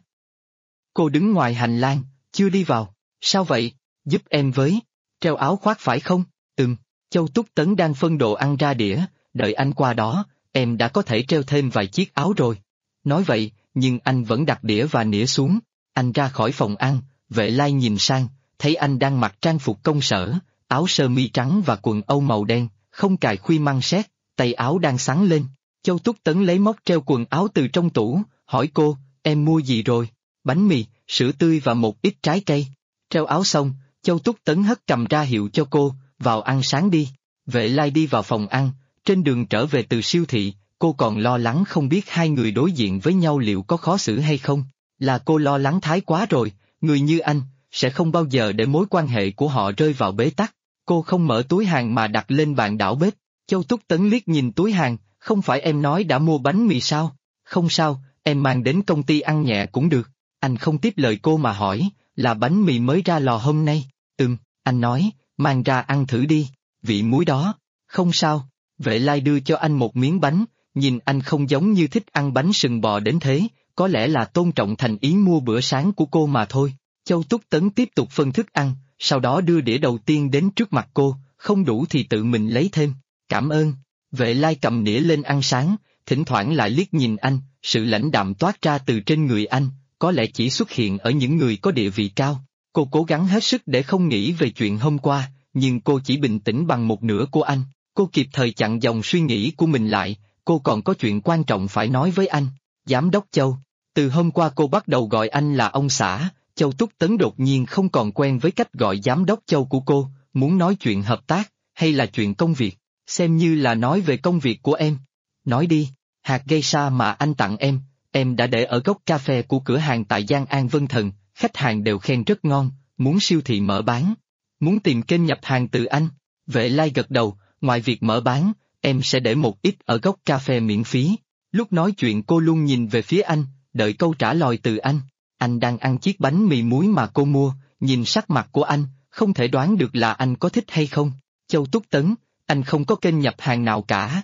Cô đứng ngoài hành lang, chưa đi vào. Sao vậy? Giúp em với. Treo áo khoác phải không? Châu Túc Tấn đang phân đồ ăn ra đĩa, đợi anh qua đó, em đã có thể treo thêm vài chiếc áo rồi. Nói vậy, nhưng anh vẫn đặt đĩa và nĩa xuống. Anh ra khỏi phòng ăn, Vệ Lai nhìn sang, thấy anh đang mặc trang phục công sở, áo sơ mi trắng và quần âu màu đen, không cài khuy măng xét, tay áo đang xắn lên. Châu Túc Tấn lấy móc treo quần áo từ trong tủ, hỏi cô, em mua gì rồi? Bánh mì, sữa tươi và một ít trái cây. Treo áo xong, Châu Túc Tấn hất cầm ra hiệu cho cô, vào ăn sáng đi. Vệ Lai đi vào phòng ăn, trên đường trở về từ siêu thị, cô còn lo lắng không biết hai người đối diện với nhau liệu có khó xử hay không. Là cô lo lắng thái quá rồi, người như anh, sẽ không bao giờ để mối quan hệ của họ rơi vào bế tắc. Cô không mở túi hàng mà đặt lên bàn đảo bếp. Châu Túc Tấn liếc nhìn túi hàng, không phải em nói đã mua bánh mì sao? Không sao, em mang đến công ty ăn nhẹ cũng được. Anh không tiếp lời cô mà hỏi, là bánh mì mới ra lò hôm nay. Anh nói, mang ra ăn thử đi, vị muối đó. Không sao. Vệ Lai đưa cho anh một miếng bánh, nhìn anh không giống như thích ăn bánh sừng bò đến thế, có lẽ là tôn trọng thành ý mua bữa sáng của cô mà thôi. Châu Túc Tấn tiếp tục phân thức ăn, sau đó đưa đĩa đầu tiên đến trước mặt cô, không đủ thì tự mình lấy thêm. Cảm ơn. Vệ Lai cầm đĩa lên ăn sáng, thỉnh thoảng lại liếc nhìn anh, sự lãnh đạm toát ra từ trên người anh, có lẽ chỉ xuất hiện ở những người có địa vị cao. Cô cố gắng hết sức để không nghĩ về chuyện hôm qua, nhưng cô chỉ bình tĩnh bằng một nửa của anh. Cô kịp thời chặn dòng suy nghĩ của mình lại, cô còn có chuyện quan trọng phải nói với anh. Giám đốc Châu, từ hôm qua cô bắt đầu gọi anh là ông xã. Châu Túc Tấn đột nhiên không còn quen với cách gọi giám đốc Châu của cô, muốn nói chuyện hợp tác, hay là chuyện công việc, xem như là nói về công việc của em. Nói đi, hạt geisha mà anh tặng em đã để ở góc cà phê của cửa hàng tại Giang An Vân Thần, khách hàng đều khen rất ngon, muốn siêu thị mở bán. Muốn tìm kênh nhập hàng từ anh. Vệ Lai gật đầu, ngoài việc mở bán, em sẽ để một ít ở góc cà phê miễn phí. Lúc nói chuyện cô luôn nhìn về phía anh, đợi câu trả lời từ anh. Anh đang ăn chiếc bánh mì muối mà cô mua, nhìn sắc mặt của anh, không thể đoán được là anh có thích hay không. Châu Túc Tấn, anh không có kênh nhập hàng nào cả.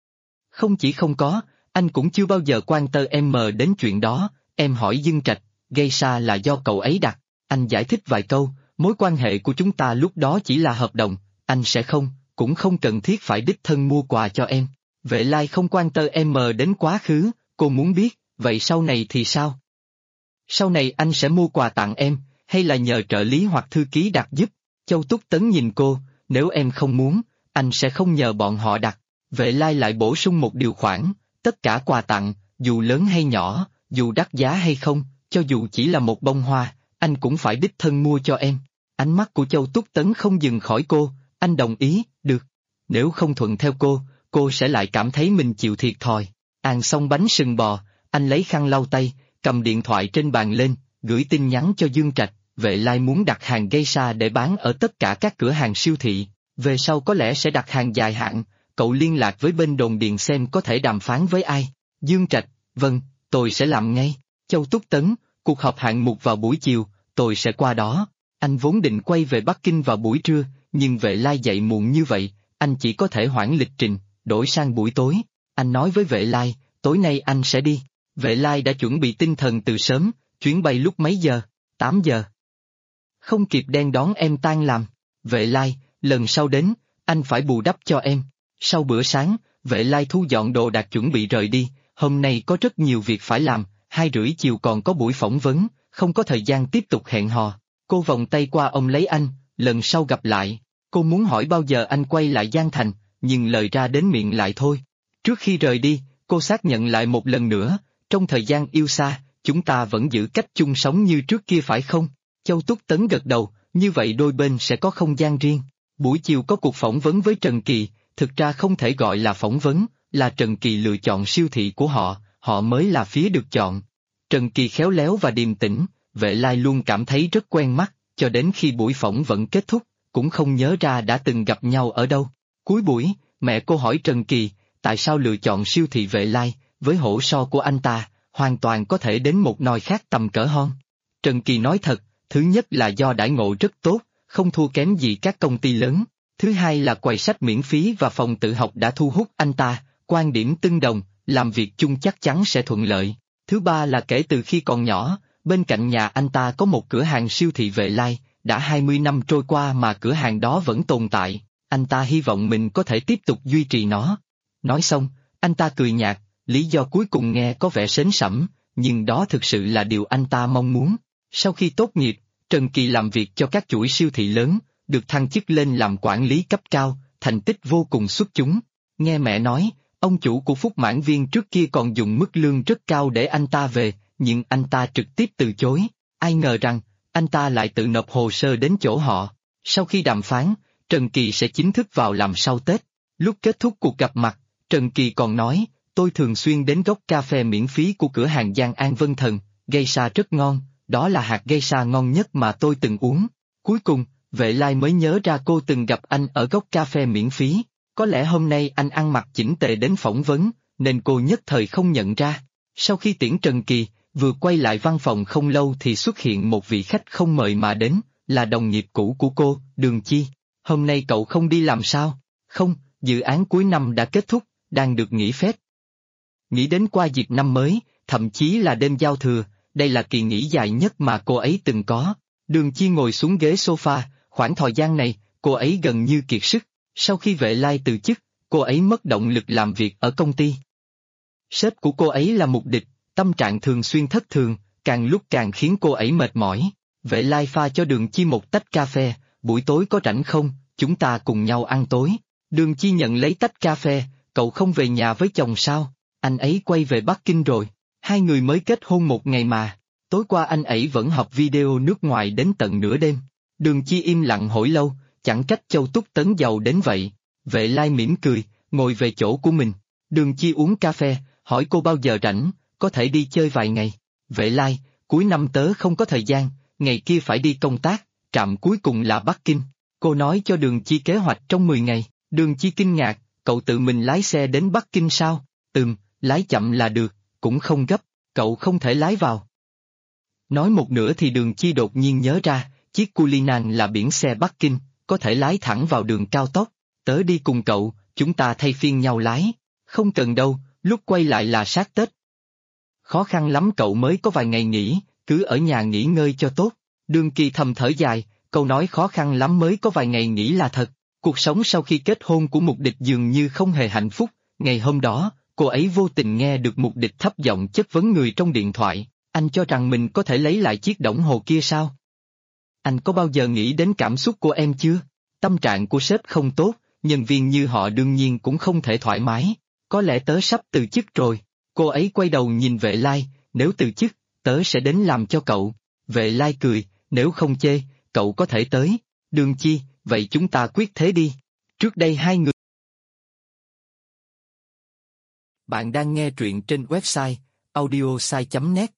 Không chỉ không có, anh cũng chưa bao giờ quan tâm đến chuyện đó. Em hỏi Dương Trạch, geisha là do cậu ấy đặt. Anh giải thích vài câu, mối quan hệ của chúng ta lúc đó chỉ là hợp đồng, anh sẽ cũng không cần thiết phải đích thân mua quà cho em. Vệ Lai không quan tâm đến quá khứ, cô muốn biết, vậy sau này thì sao? Sau này anh sẽ mua quà tặng em, hay là nhờ trợ lý hoặc thư ký đặt giúp? Châu Túc Tấn nhìn cô, nếu em không muốn, anh sẽ không nhờ bọn họ đặt. Vệ Lai lại bổ sung một điều khoản, tất cả quà tặng, dù lớn hay nhỏ, dù đắt giá hay không, cho dù chỉ là một bông hoa, anh cũng phải đích thân mua cho em. Ánh mắt của Châu Túc Tấn không dừng khỏi cô, anh đồng ý, được. Nếu không thuận theo cô sẽ lại cảm thấy mình chịu thiệt thòi. Ăn xong bánh sừng bò, Anh lấy khăn lau tay, cầm điện thoại trên bàn lên, gửi tin nhắn cho Dương Trạch, Vệ Lai muốn đặt hàng geisha để bán ở tất cả các cửa hàng siêu thị, về sau có lẽ sẽ đặt hàng dài hạn, cậu liên lạc với bên đồn điền xem có thể đàm phán với ai. Dương Trạch, vâng, tôi sẽ làm ngay. Châu Túc Tấn, cuộc họp hạng mục vào buổi chiều, tôi sẽ qua đó. Anh vốn định quay về Bắc Kinh vào buổi trưa, nhưng Vệ Lai dậy muộn như vậy, anh chỉ có thể hoãn lịch trình, đổi sang buổi tối. Anh nói với Vệ Lai, tối nay anh sẽ đi. Vệ Lai đã chuẩn bị tinh thần từ sớm, chuyến bay lúc mấy giờ? 8 giờ. Không kịp đen đón em tan làm. Vệ Lai, lần sau đến, anh phải bù đắp cho em. Sau bữa sáng, Vệ Lai thu dọn đồ đạc chuẩn bị rời đi, hôm nay có rất nhiều việc phải làm, 2:30 chiều còn có buổi phỏng vấn, không có thời gian tiếp tục hẹn hò. Cô vòng tay qua ôm lấy anh, lần sau gặp lại. Cô muốn hỏi bao giờ anh quay lại Giang Thành, nhưng lời ra đến miệng lại thôi. Trước khi rời đi, cô xác nhận lại một lần nữa, trong thời gian yêu xa, chúng ta vẫn giữ cách chung sống như trước kia phải không? Châu Túc Tấn gật đầu, như vậy đôi bên sẽ có không gian riêng. Buổi chiều có cuộc phỏng vấn với Trần Kỳ, thực ra không thể gọi là phỏng vấn, là Trần Kỳ lựa chọn siêu thị của họ, họ mới là phía được chọn. Trần Kỳ khéo léo và điềm tĩnh, Vệ Lai luôn cảm thấy rất quen mắt, cho đến khi buổi phỏng vấn kết thúc, cũng không nhớ ra đã từng gặp nhau ở đâu. Cuối buổi, mẹ cô hỏi Trần Kỳ, tại sao lựa chọn siêu thị Vệ Lai, với hổ so của anh ta, hoàn toàn có thể đến một nơi khác tầm cỡ hon. Trần Kỳ nói thật, thứ nhất là do đãi ngộ rất tốt, không thua kém gì các công ty lớn. Thứ hai là quầy sách miễn phí và phòng tự học đã thu hút anh ta, quan điểm tương đồng, làm việc chung chắc chắn sẽ thuận lợi. Thứ ba là kể từ khi còn nhỏ, bên cạnh nhà anh ta có một cửa hàng siêu thị Vệ Lai, đã 20 năm trôi qua mà cửa hàng đó vẫn tồn tại, anh ta hy vọng mình có thể tiếp tục duy trì nó. Nói xong, anh ta cười nhạt, lý do cuối cùng nghe có vẻ sến sẩm, nhưng đó thực sự là điều anh ta mong muốn. Sau khi tốt nghiệp, Trần Kỳ làm việc cho các chuỗi siêu thị lớn, được thăng chức lên làm quản lý cấp cao, thành tích vô cùng xuất chúng. Nghe mẹ nói, ông chủ của Phúc Mãn Viên trước kia còn dùng mức lương rất cao để anh ta về, nhưng anh ta trực tiếp từ chối. Ai ngờ rằng, anh ta lại tự nộp hồ sơ đến chỗ họ. Sau khi đàm phán, Trần Kỳ sẽ chính thức vào làm sau Tết. Lúc kết thúc cuộc gặp mặt, Trần Kỳ còn nói, tôi thường xuyên đến gốc cà phê miễn phí của cửa hàng Giang An Vân Thần, geisha rất ngon, đó là hạt geisha ngon nhất mà tôi từng uống. Cuối cùng, Vệ Lai mới nhớ ra cô từng gặp anh ở gốc cà phê miễn phí, có lẽ hôm nay anh ăn mặc chỉnh tề đến phỏng vấn, nên cô nhất thời không nhận ra. Sau khi tiễn Trần Kỳ, vừa quay lại văn phòng không lâu thì xuất hiện một vị khách không mời mà đến, là đồng nghiệp cũ của cô, Đường Chi. Hôm nay cậu không đi làm sao? Không, dự án cuối năm đã kết thúc, đang được nghỉ phép. Nghĩ đến qua dịp năm mới, thậm chí là đêm giao thừa, đây là kỳ nghỉ dài nhất mà cô ấy từng có. Đường Chi ngồi xuống ghế sofa, khoảng thời gian này, cô ấy gần như kiệt sức. Sau khi Vệ Lai từ chức, cô ấy mất động lực làm việc ở công ty. Sếp của cô ấy là Mục Địch, tâm trạng thường xuyên thất thường, càng lúc càng khiến cô ấy mệt mỏi. Vệ Lai pha cho Đường Chi một tách cà phê, buổi tối có rảnh không, chúng ta cùng nhau ăn tối. Đường Chi nhận lấy tách cà phê, cậu không về nhà với chồng sao? Anh ấy quay về Bắc Kinh rồi, hai người mới kết hôn một ngày mà. Tối qua anh ấy vẫn học video nước ngoài đến tận nửa đêm. Đường Chi im lặng hồi lâu, chẳng trách Châu Túc Tấn giàu đến vậy. Vệ Lai mỉm cười, ngồi về chỗ của mình. Đường Chi uống cà phê, hỏi cô bao giờ rảnh, có thể đi chơi vài ngày. Vệ Lai, cuối năm tớ không có thời gian, ngày kia phải đi công tác, trạm cuối cùng là Bắc Kinh. Cô nói cho Đường Chi kế hoạch trong 10 ngày. Đường Chi kinh ngạc, cậu tự mình lái xe đến Bắc Kinh sao? Lái chậm là được, cũng không gấp, cậu không thể lái vào. Nói một nửa thì Đường Chi đột nhiên nhớ ra, chiếc Cullinan là biển xe Bắc Kinh, có thể lái thẳng vào đường cao tốc. Tớ đi cùng cậu, chúng ta thay phiên nhau lái. Không cần đâu, lúc quay lại là sát Tết. Khó khăn lắm cậu mới có vài ngày nghỉ, cứ ở nhà nghỉ ngơi cho tốt. Đường Kỳ thầm thở dài, câu nói khó khăn lắm mới có vài ngày nghỉ là thật. Cuộc sống sau khi kết hôn của Mục Địch dường như không hề hạnh phúc. Ngày hôm đó, cô ấy vô tình nghe được Mục Địch thấp giọng chất vấn người trong điện thoại. Anh cho rằng mình có thể lấy lại chiếc đồng hồ kia sao? Anh có bao giờ nghĩ đến cảm xúc của em chưa? Tâm trạng của sếp không tốt, nhân viên như họ đương nhiên cũng không thể thoải mái. Có lẽ tớ sắp từ chức rồi. Cô ấy quay đầu nhìn Vệ Lai, nếu từ chức, tớ sẽ đến làm cho cậu. Vệ Lai cười, nếu không chê, cậu có thể tới. Đường Chi, vậy chúng ta quyết thế đi. Trước đây hai người. Bạn đang nghe truyện trên website audiosai.net.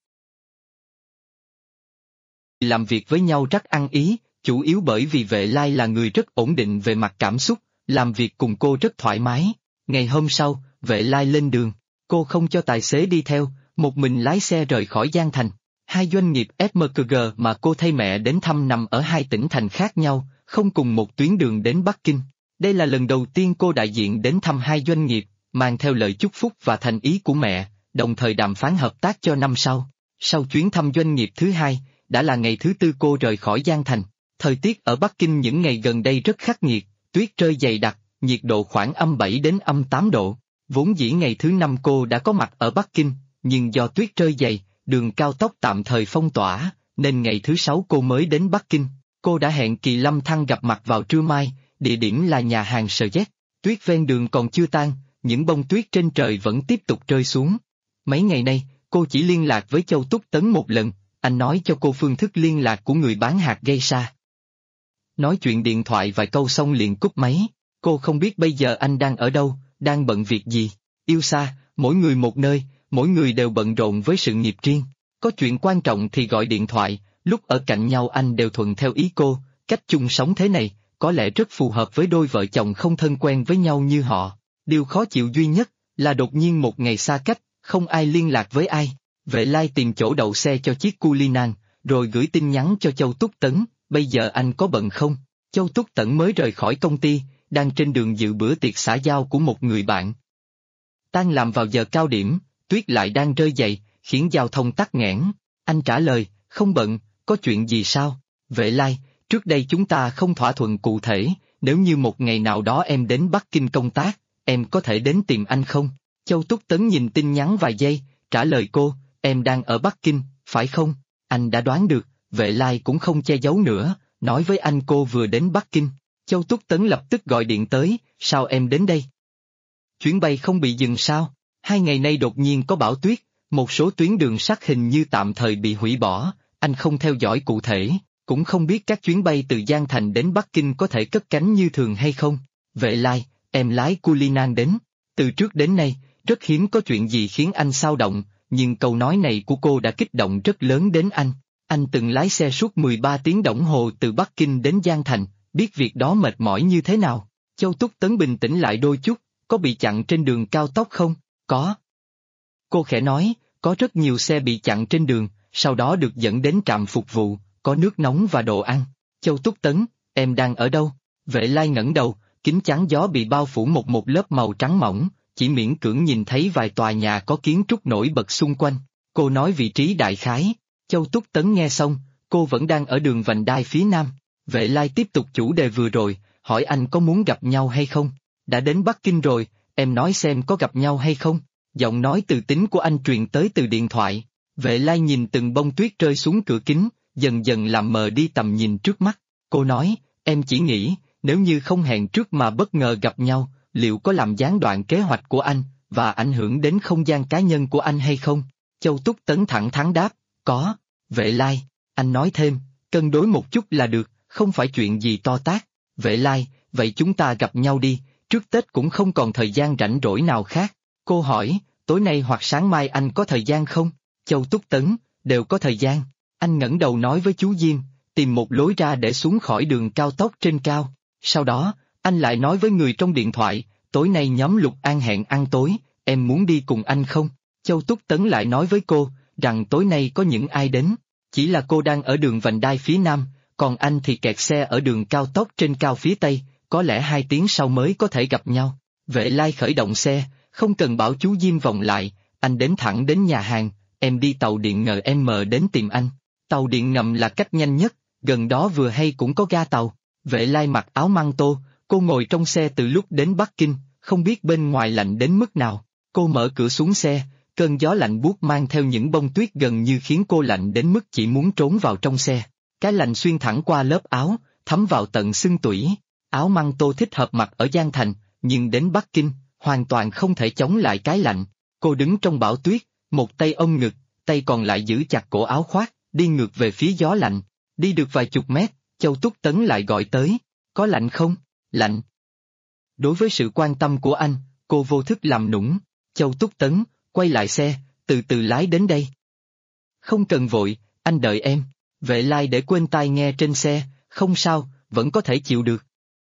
Làm việc với nhau rất ăn ý, chủ yếu bởi vì Vệ Lai là người rất ổn định về mặt cảm xúc, làm việc cùng cô rất thoải mái. Ngày hôm sau, Vệ Lai lên đường, cô không cho tài xế đi theo, một mình lái xe rời khỏi Giang Thành. Hai doanh nghiệp SMKG mà cô thay mẹ đến thăm nằm ở hai tỉnh thành khác nhau, không cùng một tuyến đường đến Bắc Kinh. Đây là lần đầu tiên cô đại diện đến thăm hai doanh nghiệp, mang theo lời chúc phúc và thành ý của mẹ, đồng thời đàm phán hợp tác cho năm sau. Sau chuyến thăm doanh nghiệp thứ hai, đã là ngày thứ tư cô rời khỏi Giang Thành. Thời tiết ở Bắc Kinh những ngày gần đây rất khắc nghiệt, tuyết rơi dày đặc, nhiệt độ khoảng -7 đến -8 độ. Vốn dĩ ngày thứ năm cô đã có mặt ở Bắc Kinh, nhưng do tuyết rơi dày, đường cao tốc tạm thời phong tỏa, nên ngày thứ sáu cô mới đến Bắc Kinh. Cô đã hẹn Kỳ Lâm Thăng gặp mặt vào trưa mai, địa điểm là nhà hàng Sờ Z. Tuyết ven đường còn chưa tan, những bông tuyết trên trời vẫn tiếp tục rơi xuống. Mấy ngày nay, cô chỉ liên lạc với Châu Túc Tấn một lần, anh nói cho cô phương thức liên lạc của người bán hạt gây sa. Nói chuyện điện thoại vài câu xong liền cúp máy, cô không biết bây giờ anh đang ở đâu, đang bận việc gì. Yêu xa, mỗi người một nơi, mỗi người đều bận rộn với sự nghiệp riêng. Có chuyện quan trọng thì gọi điện thoại, lúc ở cạnh nhau anh đều thuận theo ý cô, cách chung sống thế này, có lẽ rất phù hợp với đôi vợ chồng không thân quen với nhau như họ. Điều khó chịu duy nhất là đột nhiên một ngày xa cách, không ai liên lạc với ai. Vệ Lai tìm chỗ đậu xe cho chiếc Culinan, rồi gửi tin nhắn cho Châu Túc Tấn, bây giờ anh có bận không? Châu Túc Tấn mới rời khỏi công ty, đang trên đường dự bữa tiệc xã giao của một người bạn. Tan làm vào giờ cao điểm, tuyết lại đang rơi dày, khiến giao thông tắc nghẽn. Anh trả lời, không bận, có chuyện gì sao? Vệ Lai, trước đây chúng ta không thỏa thuận cụ thể, nếu như một ngày nào đó em đến Bắc Kinh công tác, em có thể đến tìm anh không? Châu Túc Tấn nhìn tin nhắn vài giây, trả lời cô, em đang ở Bắc Kinh, phải không? Anh đã đoán được, Vệ Lai cũng không che giấu nữa, nói với anh cô vừa đến Bắc Kinh. Châu Túc Tấn lập tức gọi điện tới, sao em đến đây? Chuyến bay không bị dừng sao? 2 ngày nay đột nhiên có bão tuyết, một số tuyến đường sắt hình như tạm thời bị hủy bỏ, anh không theo dõi cụ thể, cũng không biết các chuyến bay từ Giang Thành đến Bắc Kinh có thể cất cánh như thường hay không. Vệ Lai, em lái Culinan đến. Từ trước đến nay, rất hiếm có chuyện gì khiến anh xao động, nhưng câu nói này của cô đã kích động rất lớn đến anh. Anh từng lái xe suốt 13 tiếng đồng hồ từ Bắc Kinh đến Giang Thành, biết việc đó mệt mỏi như thế nào. Châu Túc Tấn bình tĩnh lại đôi chút, có bị chặn trên đường cao tốc không? Có. Cô khẽ nói, có rất nhiều xe bị chặn trên đường, sau đó được dẫn đến trạm phục vụ, có nước nóng và đồ ăn. Châu Túc Tấn, em đang ở đâu? Vệ Lai ngẩng đầu, kính chắn gió bị bao phủ một lớp màu trắng mỏng, chỉ miễn cưỡng nhìn thấy vài tòa nhà có kiến trúc nổi bật xung quanh. Cô nói vị trí đại khái. Châu Túc Tấn nghe xong, cô vẫn đang ở đường vành đai phía nam. Vệ Lai tiếp tục chủ đề vừa rồi, hỏi anh có muốn gặp nhau hay không? Đã đến Bắc Kinh rồi, em nói xem có gặp nhau hay không? Giọng nói từ tính của anh truyền tới từ điện thoại. Vệ Lai nhìn từng bông tuyết rơi xuống cửa kính, dần dần làm mờ đi tầm nhìn trước mắt. Cô nói, em chỉ nghĩ, nếu như không hẹn trước mà bất ngờ gặp nhau, liệu có làm gián đoạn kế hoạch của anh, và ảnh hưởng đến không gian cá nhân của anh hay không? Châu Túc Tấn thẳng thắn đáp, có. Vệ Lai, anh nói thêm, cân đối một chút là được, không phải chuyện gì to tát. Vệ Lai, vậy chúng ta gặp nhau đi, trước Tết cũng không còn thời gian rảnh rỗi nào khác. Cô hỏi, tối nay hoặc sáng mai anh có thời gian không? Châu Túc Tấn, đều có thời gian. Anh ngẩng đầu nói với chú Diêm, tìm một lối ra để xuống khỏi đường cao tốc trên cao. Sau đó, anh lại nói với người trong điện thoại, tối nay nhóm Lục An hẹn ăn tối, em muốn đi cùng anh không? Châu Túc Tấn lại nói với cô, rằng tối nay có những ai đến, chỉ là cô đang ở đường vành đai phía nam, còn anh thì kẹt xe ở đường cao tốc trên cao phía tây, có lẽ 2 tiếng sau mới có thể gặp nhau. Vệ Lai khởi động xe, không cần bảo chú Diêm vòng lại, anh đến thẳng đến nhà hàng, em đi tàu điện ngầm đến tìm anh. Tàu điện ngầm là cách nhanh nhất, gần đó vừa hay cũng có ga tàu. Vệ Lai mặc áo măng tô, cô ngồi trong xe từ lúc đến Bắc Kinh, không biết bên ngoài lạnh đến mức nào. Cô mở cửa xuống xe, cơn gió lạnh buốt mang theo những bông tuyết gần như khiến cô lạnh đến mức chỉ muốn trốn vào trong xe. Cái lạnh xuyên thẳng qua lớp áo, thấm vào tận xương tủy. Áo măng tô thích hợp mặc ở Giang Thành, nhưng đến Bắc Kinh, hoàn toàn không thể chống lại cái lạnh. Cô đứng trong bão tuyết, một tay ôm ngực, tay còn lại giữ chặt cổ áo khoác, đi ngược về phía gió lạnh. Đi được vài chục mét, Châu Túc Tấn lại gọi tới, có lạnh không? Lạnh. Đối với sự quan tâm của anh, cô vô thức làm nũng. Châu Túc Tấn, quay lại xe, từ từ lái đến đây. Không cần vội, anh đợi em. Vệ Lai để quên tai nghe trên xe, không sao, vẫn có thể chịu được.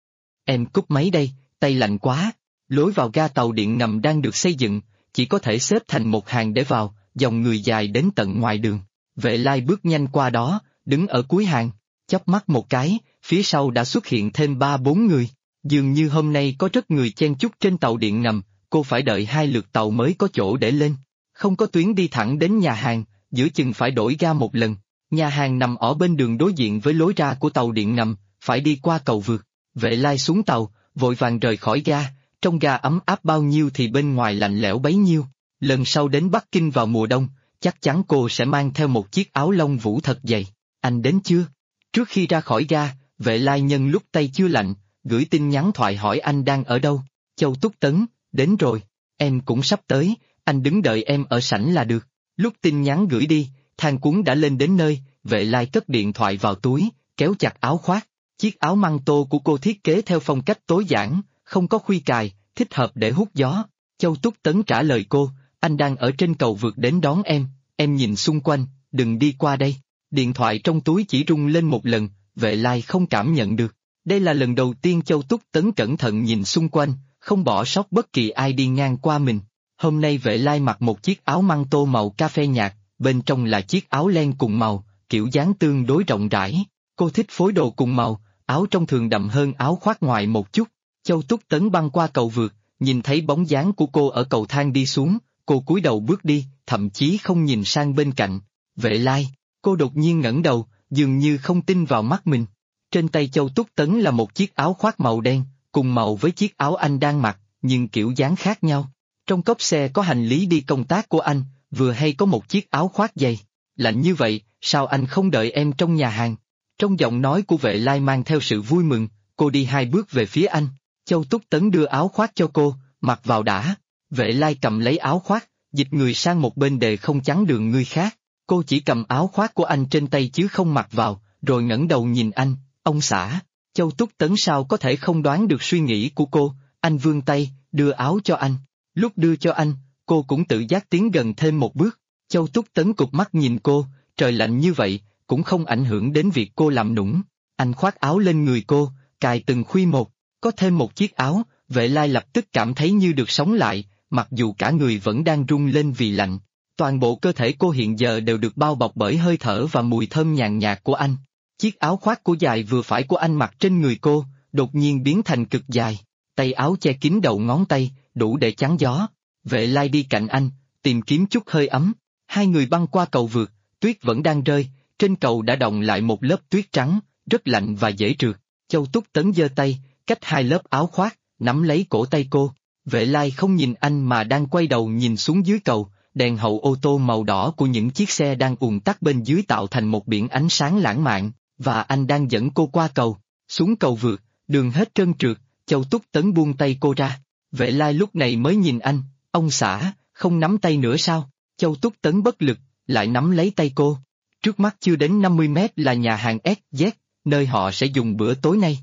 Em cúp máy đây, tay lạnh quá. Lối vào ga tàu điện ngầm đang được xây dựng, chỉ có thể xếp thành một hàng để vào, dòng người dài đến tận ngoài đường. Vệ Lai bước nhanh qua đó, đứng ở cuối hàng, chớp mắt một cái, phía sau đã xuất hiện thêm 3-4 người. Dường như hôm nay có rất người chen chúc trên tàu điện ngầm, cô phải đợi 2 lượt tàu mới có chỗ để lên. Không có tuyến đi thẳng đến nhà hàng, giữa chừng phải đổi ga một lần. Nhà hàng nằm ở bên đường đối diện với lối ra của tàu điện ngầm, phải đi qua cầu vượt. Vệ Lai xuống tàu, vội vàng rời khỏi ga, trong ga ấm áp bao nhiêu thì bên ngoài lạnh lẽo bấy nhiêu. Lần sau đến Bắc Kinh vào mùa đông, chắc chắn cô sẽ mang theo một chiếc áo lông vũ thật dày. Anh đến chưa? Trước khi ra khỏi ga, Vệ Lai nhân lúc tay chưa lạnh, gửi tin nhắn thoại hỏi anh đang ở đâu. Châu Túc Tấn, đến rồi, em cũng sắp tới, anh đứng đợi em ở sảnh là được. Lúc tin nhắn gửi đi, thang cuốn đã lên đến nơi, Vệ Lai cất điện thoại vào túi, kéo chặt áo khoác. Chiếc áo măng tô của cô thiết kế theo phong cách tối giản, không có khuy cài, thích hợp để hút gió. Châu Túc Tấn trả lời cô, anh đang ở trên cầu vượt đến đón em nhìn xung quanh, đừng đi qua đây. Điện thoại trong túi chỉ rung lên một lần, Vệ Lai không cảm nhận được. Đây là lần đầu tiên Châu Túc Tấn cẩn thận nhìn xung quanh, không bỏ sót bất kỳ ai đi ngang qua mình. Hôm nay Vệ Lai mặc một chiếc áo măng tô màu cà phê nhạt, bên trong là chiếc áo len cùng màu, kiểu dáng tương đối rộng rãi. Cô thích phối đồ cùng màu, áo trong thường đậm hơn áo khoác ngoài một chút. Châu Túc Tấn băng qua cầu vượt, nhìn thấy bóng dáng của cô ở cầu thang đi xuống, cô cúi đầu bước đi, thậm chí không nhìn sang bên cạnh. Vệ Lai, cô đột nhiên ngẩng đầu, dường như không tin vào mắt mình. Trên tay Châu Túc Tấn là một chiếc áo khoác màu đen, cùng màu với chiếc áo anh đang mặc, nhưng kiểu dáng khác nhau. Trong cốp xe có hành lý đi công tác của anh, vừa hay có một chiếc áo khoác dày. Lạnh như vậy, sao anh không đợi em trong nhà hàng? Trong giọng nói của Vệ Lai mang theo sự vui mừng, cô đi 2 bước về phía anh. Châu Túc Tấn đưa áo khoác cho cô, mặc vào đã. Vệ Lai cầm lấy áo khoác, dịch người sang một bên để không chắn đường người khác. Cô chỉ cầm áo khoác của anh trên tay chứ không mặc vào, rồi ngẩng đầu nhìn anh, ông xã. Châu Túc Tấn sao có thể không đoán được suy nghĩ của cô, anh vươn tay, đưa áo cho anh. Lúc đưa cho anh, cô cũng tự giác tiến gần thêm một bước. Châu Túc Tấn cụp mắt nhìn cô, trời lạnh như vậy, cũng không ảnh hưởng đến việc cô làm nũng. Anh khoác áo lên người cô, cài từng khuy một, có thêm một chiếc áo, Vệ Lai lập tức cảm thấy như được sống lại, mặc dù cả người vẫn đang run lên vì lạnh. Toàn bộ cơ thể cô hiện giờ đều được bao bọc bởi hơi thở và mùi thơm nhàn nhạt của anh. Chiếc áo khoác của dài vừa phải của anh mặc trên người cô, đột nhiên biến thành cực dài, tay áo che kín đầu ngón tay, đủ để chắn gió. Vệ Lai đi cạnh anh, tìm kiếm chút hơi ấm. Hai người băng qua cầu vượt, tuyết vẫn đang rơi, trên cầu đã đọng lại một lớp tuyết trắng, rất lạnh và dễ trượt. Châu Túc Tấn giơ tay, cách 2 lớp áo khoác, nắm lấy cổ tay cô. Vệ Lai không nhìn anh mà đang quay đầu nhìn xuống dưới cầu, đèn hậu ô tô màu đỏ của những chiếc xe đang ùn tắc bên dưới tạo thành một biển ánh sáng lãng mạn, và anh đang dẫn cô qua cầu, xuống cầu vượt, đường hết trơn trượt. Châu Túc Tấn buông tay cô ra. Vệ Lai lúc này mới nhìn anh, ông xã, không nắm tay nữa sao? Châu Túc Tấn bất lực, lại nắm lấy tay cô. Trước mắt chưa đến 50 mét là nhà hàng SZ, nơi họ sẽ dùng bữa tối nay.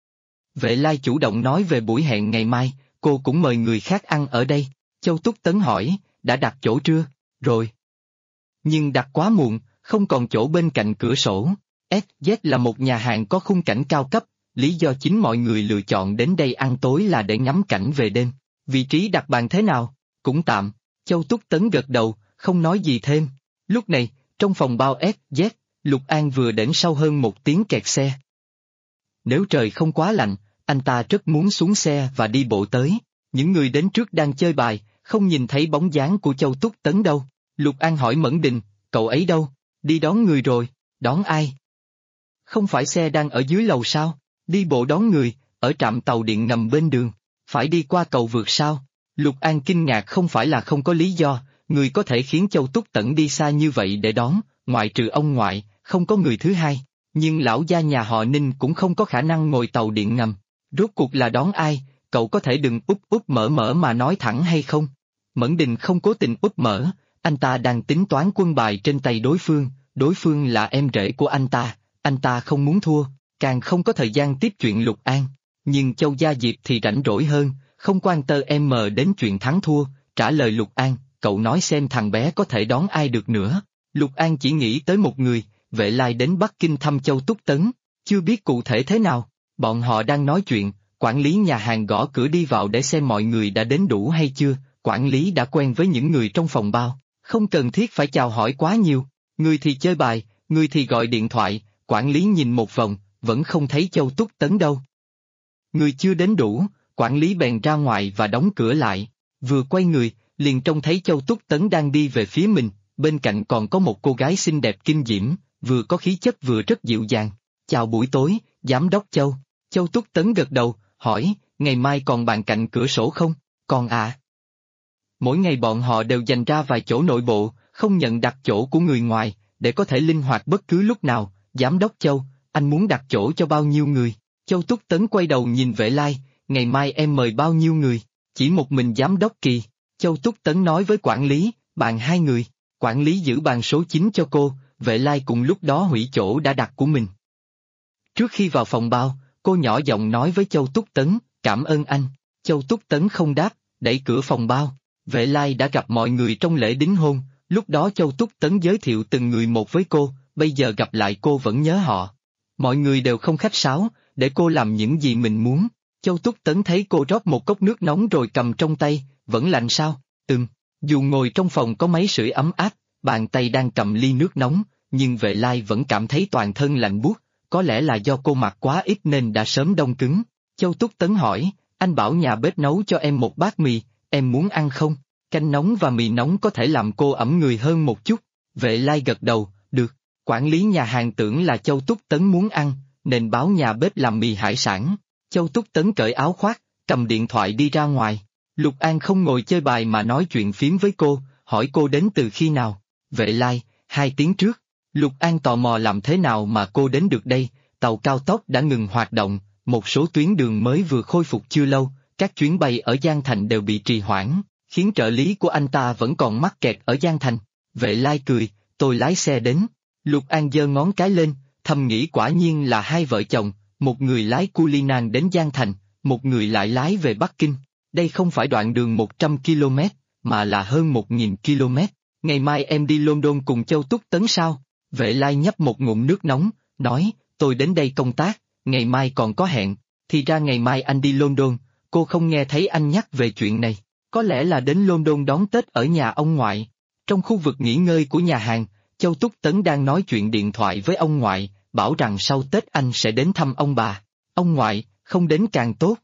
Vệ Lai chủ động nói về buổi hẹn ngày mai, cô cũng mời người khác ăn ở đây. Châu Túc Tấn hỏi, đã đặt chỗ chưa? Rồi. Nhưng đặt quá muộn, không còn chỗ bên cạnh cửa sổ. SZ là một nhà hàng có khung cảnh cao cấp, lý do chính mọi người lựa chọn đến đây ăn tối là để ngắm cảnh về đêm. Vị trí đặt bàn thế nào? Cũng tạm. Châu Túc Tấn gật đầu, không nói gì thêm. Lúc này, trong phòng bao SZ, Lục An vừa đến sau hơn 1 tiếng kẹt xe. Nếu trời không quá lạnh, anh ta rất muốn xuống xe và đi bộ tới. Những người đến trước đang chơi bài, không nhìn thấy bóng dáng của Châu Túc Tấn đâu. Lục An hỏi Mẫn Đình, cậu ấy đâu? Đi đón người rồi. Đón ai? Không phải xe đang ở dưới lầu sao? Đi bộ đón người, ở trạm tàu điện ngầm bên đường. Phải đi qua cầu vượt sao? Lục An kinh ngạc, không phải là không có lý do, người có thể khiến Châu Túc Tấn đi xa như vậy để đón, ngoại trừ ông ngoại, không có người thứ hai. Nhưng lão gia nhà họ Ninh cũng không có khả năng ngồi tàu điện ngầm. Rốt cuộc là đón ai, cậu có thể đừng úp úp mở mở mà nói thẳng hay không? Mẫn Đình không cố tình úp mở, anh ta đang tính toán quân bài trên tay đối phương là em rể của anh ta không muốn thua, càng không có thời gian tiếp chuyện Lục An. Nhưng Châu Gia Diệp thì rảnh rỗi hơn, không quan tâm đến chuyện thắng thua, trả lời Lục An, cậu nói xem thằng bé có thể đón ai được nữa. Lục An chỉ nghĩ tới một người, Vệ Lai đến Bắc Kinh thăm Châu Túc Tấn, chưa biết cụ thể thế nào. Bọn họ đang nói chuyện, quản lý nhà hàng gõ cửa đi vào để xem mọi người đã đến đủ hay chưa. Quản lý đã quen với những người trong phòng bao, không cần thiết phải chào hỏi quá nhiều. Người thì chơi bài, người thì gọi điện thoại, quản lý nhìn một vòng, vẫn không thấy Châu Túc Tấn đâu. Người chưa đến đủ, quản lý bèn ra ngoài và đóng cửa lại. Vừa quay người, liền trông thấy Châu Túc Tấn đang đi về phía mình, bên cạnh còn có một cô gái xinh đẹp kinh diễm, vừa có khí chất vừa rất dịu dàng. Chào buổi tối, giám đốc Châu. Châu Túc Tấn gật đầu, hỏi, ngày mai còn bàn cạnh cửa sổ không? Còn à. Mỗi ngày bọn họ đều dành ra vài chỗ nội bộ, không nhận đặt chỗ của người ngoài, để có thể linh hoạt bất cứ lúc nào. Giám đốc Châu, anh muốn đặt chỗ cho bao nhiêu người? Châu Túc Tấn quay đầu nhìn Vệ Lai, ngày mai em mời bao nhiêu người? Chỉ một mình giám đốc Kỳ. Châu Túc Tấn nói với quản lý, bàn 2 người. Quản lý giữ bàn số 9 cho cô, Vệ Lai cùng lúc đó hủy chỗ đã đặt của mình. Trước khi vào phòng bao, cô nhỏ giọng nói với Châu Túc Tấn, cảm ơn anh. Châu Túc Tấn không đáp, đẩy cửa phòng bao. Vệ Lai đã gặp mọi người trong lễ đính hôn, lúc đó Châu Túc Tấn giới thiệu từng người một với cô, bây giờ gặp lại cô vẫn nhớ họ. Mọi người đều không khách sáo, để cô làm những gì mình muốn. Châu Túc Tấn thấy cô rót một cốc nước nóng rồi cầm trong tay, vẫn lạnh sao? Dù ngồi trong phòng có máy sưởi ấm áp, bàn tay đang cầm ly nước nóng, nhưng Vệ Lai vẫn cảm thấy toàn thân lạnh buốt, có lẽ là do cô mặc quá ít nên đã sớm đông cứng. Châu Túc Tấn hỏi, anh bảo nhà bếp nấu cho em một bát mì, em muốn ăn không? Canh nóng và mì nóng có thể làm cô ẩm người hơn một chút. Vệ Lai gật đầu, được. Quản lý nhà hàng tưởng là Châu Túc Tấn muốn ăn, nên báo nhà bếp làm mì hải sản. Châu Túc Tấn cởi áo khoác, cầm điện thoại đi ra ngoài. Lục An không ngồi chơi bài mà nói chuyện phím với cô, hỏi cô đến từ khi nào. Vệ Lai, 2 tiếng trước. Lục An tò mò làm thế nào mà cô đến được đây, tàu cao tốc đã ngừng hoạt động, một số tuyến đường mới vừa khôi phục chưa lâu, các chuyến bay ở Giang Thành đều bị trì hoãn, khiến trợ lý của anh ta vẫn còn mắc kẹt ở Giang Thành. Vệ Lai cười, tôi lái xe đến. Lục An giơ ngón cái lên, thầm nghĩ quả nhiên là hai vợ chồng, một người lái Culinan đến Giang Thành, một người lại lái về Bắc Kinh. Đây không phải đoạn đường 100 km, mà là hơn 1.000 km. Ngày mai em đi London cùng Châu Túc Tấn sao? Vệ Lai nhấp một ngụm nước nóng, nói, tôi đến đây công tác, ngày mai còn có hẹn. Thì ra ngày mai anh đi London, cô không nghe thấy anh nhắc về chuyện này. Có lẽ là đến London đón Tết ở nhà ông ngoại. Trong khu vực nghỉ ngơi của nhà hàng, Châu Túc Tấn đang nói chuyện điện thoại với ông ngoại, bảo rằng sau Tết anh sẽ đến thăm ông bà. Ông ngoại, không đến càng tốt.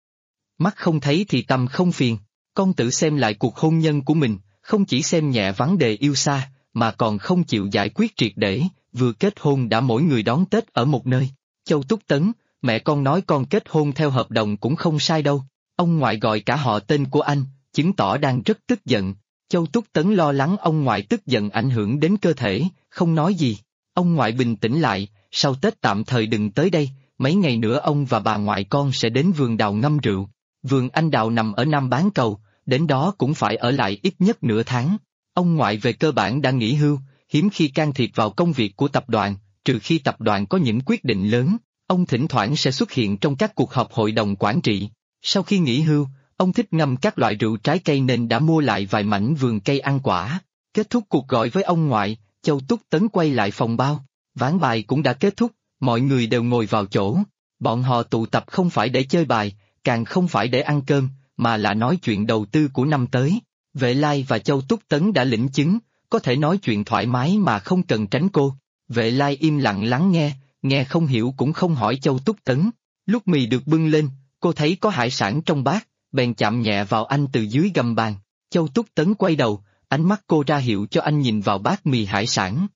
Mắt không thấy thì tâm không phiền. Con tự xem lại cuộc hôn nhân của mình, không chỉ xem nhẹ vấn đề yêu xa, mà còn không chịu giải quyết triệt để, vừa kết hôn đã mỗi người đón Tết ở một nơi. Châu Túc Tấn, mẹ con nói con kết hôn theo hợp đồng cũng không sai đâu. Ông ngoại gọi cả họ tên của anh, chứng tỏ đang rất tức giận. Châu Túc Tấn lo lắng ông ngoại tức giận ảnh hưởng đến cơ thể, không nói gì. Ông ngoại bình tĩnh lại, sau Tết tạm thời đừng tới đây, mấy ngày nữa ông và bà ngoại con sẽ đến vườn đào ngâm rượu. Vườn anh đào nằm ở Nam Bán Cầu, đến đó cũng phải ở lại ít nhất nửa tháng. Ông ngoại về cơ bản đã nghỉ hưu, hiếm khi can thiệp vào công việc của tập đoàn, trừ khi tập đoàn có những quyết định lớn, ông thỉnh thoảng sẽ xuất hiện trong các cuộc họp hội đồng quản trị. Sau khi nghỉ hưu, ông thích ngâm các loại rượu trái cây nên đã mua lại vài mảnh vườn cây ăn quả. Kết thúc cuộc gọi với ông ngoại, Châu Túc Tấn quay lại phòng bao. Ván bài cũng đã kết thúc, mọi người đều ngồi vào chỗ. Bọn họ tụ tập không phải để chơi bài, càng không phải để ăn cơm, mà là nói chuyện đầu tư của năm tới. Vệ Lai và Châu Túc Tấn đã lĩnh chứng, có thể nói chuyện thoải mái mà không cần tránh cô. Vệ Lai im lặng lắng nghe, nghe không hiểu cũng không hỏi Châu Túc Tấn. Lúc mì được bưng lên, cô thấy có hải sản trong bát, bèn chạm nhẹ vào anh từ dưới gầm bàn. Châu Túc Tấn quay đầu, ánh mắt cô ra hiệu cho anh nhìn vào bát mì hải sản.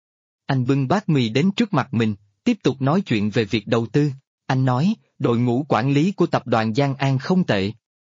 Anh bưng bát mì đến trước mặt mình, tiếp tục nói chuyện về việc đầu tư. Anh nói, đội ngũ quản lý của tập đoàn Giang An không tệ.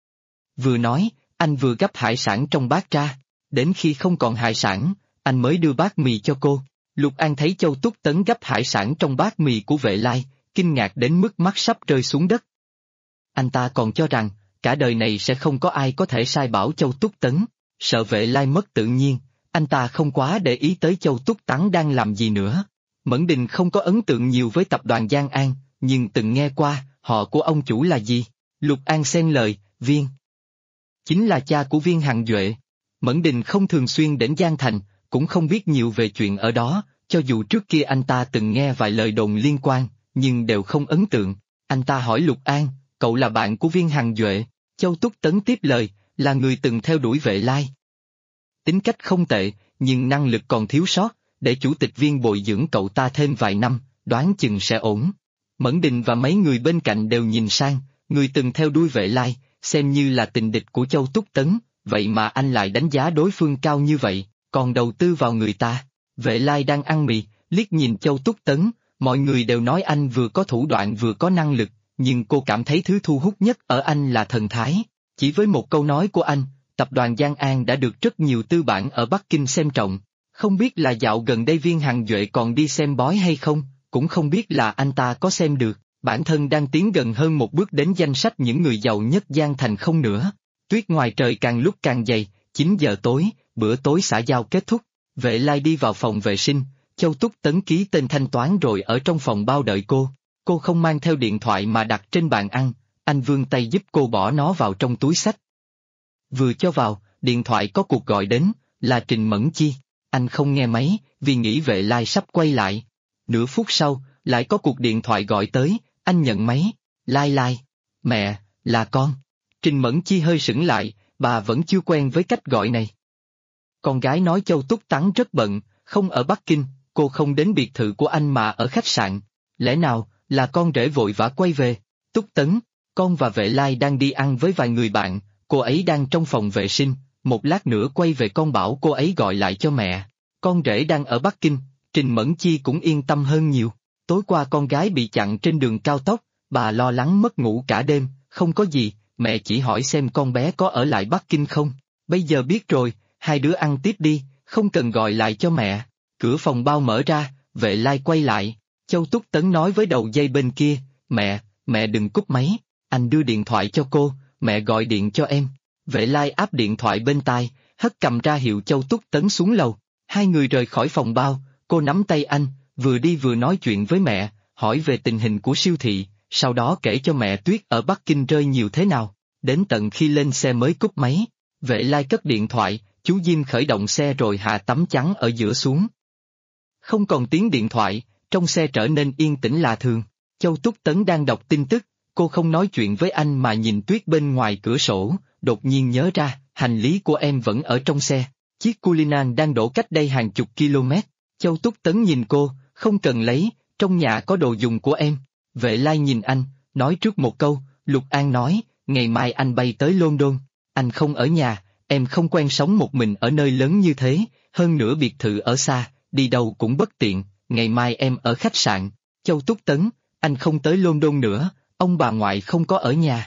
Vừa nói, anh vừa gắp hải sản trong bát ra. Đến khi không còn hải sản, anh mới đưa bát mì cho cô. Lục An thấy Châu Túc Tấn gắp hải sản trong bát mì của Vệ Lai, kinh ngạc đến mức mắt sắp rơi xuống đất. Anh ta còn cho rằng, cả đời này sẽ không có ai có thể sai bảo Châu Túc Tấn. Sợ Vệ Lai mất tự nhiên, anh ta không quá để ý tới Châu Túc Tấn đang làm gì nữa. Mẫn Đình không có ấn tượng nhiều với tập đoàn Giang An, nhưng từng nghe qua, họ của ông chủ là gì? Lục An xen lời, Viên. Chính là cha của Viên Hằng Duệ. Mẫn Đình không thường xuyên đến Giang Thành, cũng không biết nhiều về chuyện ở đó, cho dù trước kia anh ta từng nghe vài lời đồn liên quan, nhưng đều không ấn tượng. Anh ta hỏi Lục An, cậu là bạn của Viên Hằng Duệ, Châu Túc Tấn tiếp lời, là người từng theo đuổi Vệ Lai. Tính cách không tệ, nhưng năng lực còn thiếu sót, để chủ tịch Viên bồi dưỡng cậu ta thêm vài năm, đoán chừng sẽ ổn. Mẫn Đình và mấy người bên cạnh đều nhìn sang, người từng theo đuôi Vệ Lai, xem như là tình địch của Châu Túc Tấn, vậy mà anh lại đánh giá đối phương cao như vậy, còn đầu tư vào người ta. Vệ Lai đang ăn mì, liếc nhìn Châu Túc Tấn, mọi người đều nói anh vừa có thủ đoạn vừa có năng lực, nhưng cô cảm thấy thứ thu hút nhất ở anh là thần thái. Chỉ với một câu nói của anh, tập đoàn Giang An đã được rất nhiều tư bản ở Bắc Kinh xem trọng. Không biết là dạo gần đây Viên Hằng Duệ còn đi xem bói hay không, cũng không biết là anh ta có xem được, bản thân đang tiến gần hơn một bước đến danh sách những người giàu nhất Giang Thành không nữa. Tuyết ngoài trời càng lúc càng dày, 9 giờ tối, bữa tối xã giao kết thúc, Vệ Lai đi vào phòng vệ sinh, Châu Túc Tấn ký tên thanh toán rồi ở trong phòng bao đợi cô không mang theo điện thoại mà đặt trên bàn ăn, anh vươn tay giúp cô bỏ nó vào trong túi xách. Vừa cho vào, điện thoại có cuộc gọi đến, là Trình Mẫn Chi, anh không nghe máy, vì nghĩ Vệ Lai sắp quay lại. Nửa phút sau, lại có cuộc điện thoại gọi tới, anh nhận máy, Lai, mẹ, là con. Trình Mẫn Chi hơi sững lại, bà vẫn chưa quen với cách gọi này. Con gái nói Châu Túc Tấn rất bận, không ở Bắc Kinh, cô không đến biệt thự của anh mà ở khách sạn. Lẽ nào, là con rể vội vã quay về? Túc Tấn, con và Vệ Lai đang đi ăn với vài người bạn, cô ấy đang trong phòng vệ sinh, một lát nữa quay về con bảo cô ấy gọi lại cho mẹ. Con rể đang ở Bắc Kinh, Trình Mẫn Chi cũng yên tâm hơn nhiều. Tối qua con gái bị chặn trên đường cao tốc, bà lo lắng mất ngủ cả đêm, không có gì, mẹ chỉ hỏi xem con bé có ở lại Bắc Kinh không. Bây giờ biết rồi, hai đứa ăn tiếp đi, không cần gọi lại cho mẹ. Cửa phòng bao mở ra, Vệ Lai quay lại, Châu Túc Tấn nói với đầu dây bên kia, mẹ đừng cúp máy, anh đưa điện thoại cho cô, mẹ gọi điện cho em. Vệ Lai áp điện thoại bên tai, hất cầm ra hiệu Châu Túc Tấn xuống lầu, hai người rời khỏi phòng bao, cô nắm tay anh, vừa đi vừa nói chuyện với mẹ, hỏi về tình hình của siêu thị, sau đó kể cho mẹ Tuyết ở Bắc Kinh rơi nhiều thế nào, đến tận khi lên xe mới cúp máy. Vệ Lai cất điện thoại, chú Diêm khởi động xe rồi hạ tấm chắn ở giữa xuống. Không còn tiếng điện thoại, trong xe trở nên yên tĩnh lạ thường. Châu Túc Tấn đang đọc tin tức, cô không nói chuyện với anh mà nhìn Tuyết bên ngoài cửa sổ, đột nhiên nhớ ra, hành lý của em vẫn ở trong xe. Chiếc Cullinan đang đổ cách đây hàng chục km. Châu Túc Tấn nhìn cô, không cần lấy, trong nhà có đồ dùng của em. Vệ Lai nhìn anh, nói trước một câu, Lục An nói, ngày mai anh bay tới London, anh không ở nhà, em không quen sống một mình ở nơi lớn như thế, hơn nữa biệt thự ở xa, đi đâu cũng bất tiện, ngày mai em ở khách sạn. Châu Túc Tấn, anh không tới London nữa, ông bà ngoại không có ở nhà.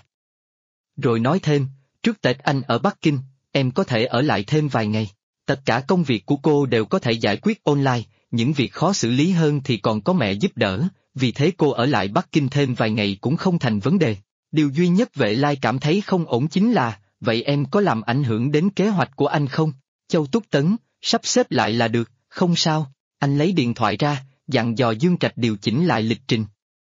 Rồi nói thêm, trước Tết anh ở Bắc Kinh, em có thể ở lại thêm vài ngày. Tất cả công việc của cô đều có thể giải quyết online, những việc khó xử lý hơn thì còn có mẹ giúp đỡ, vì thế cô ở lại Bắc Kinh thêm vài ngày cũng không thành vấn đề. Điều duy nhất Vệ Lai cảm thấy không ổn chính là, vậy em có làm ảnh hưởng đến kế hoạch của anh không? Châu Túc Tấn, sắp xếp lại là được, không sao. Anh lấy điện thoại ra, dặn dò Dương Trạch điều chỉnh lại lịch trình.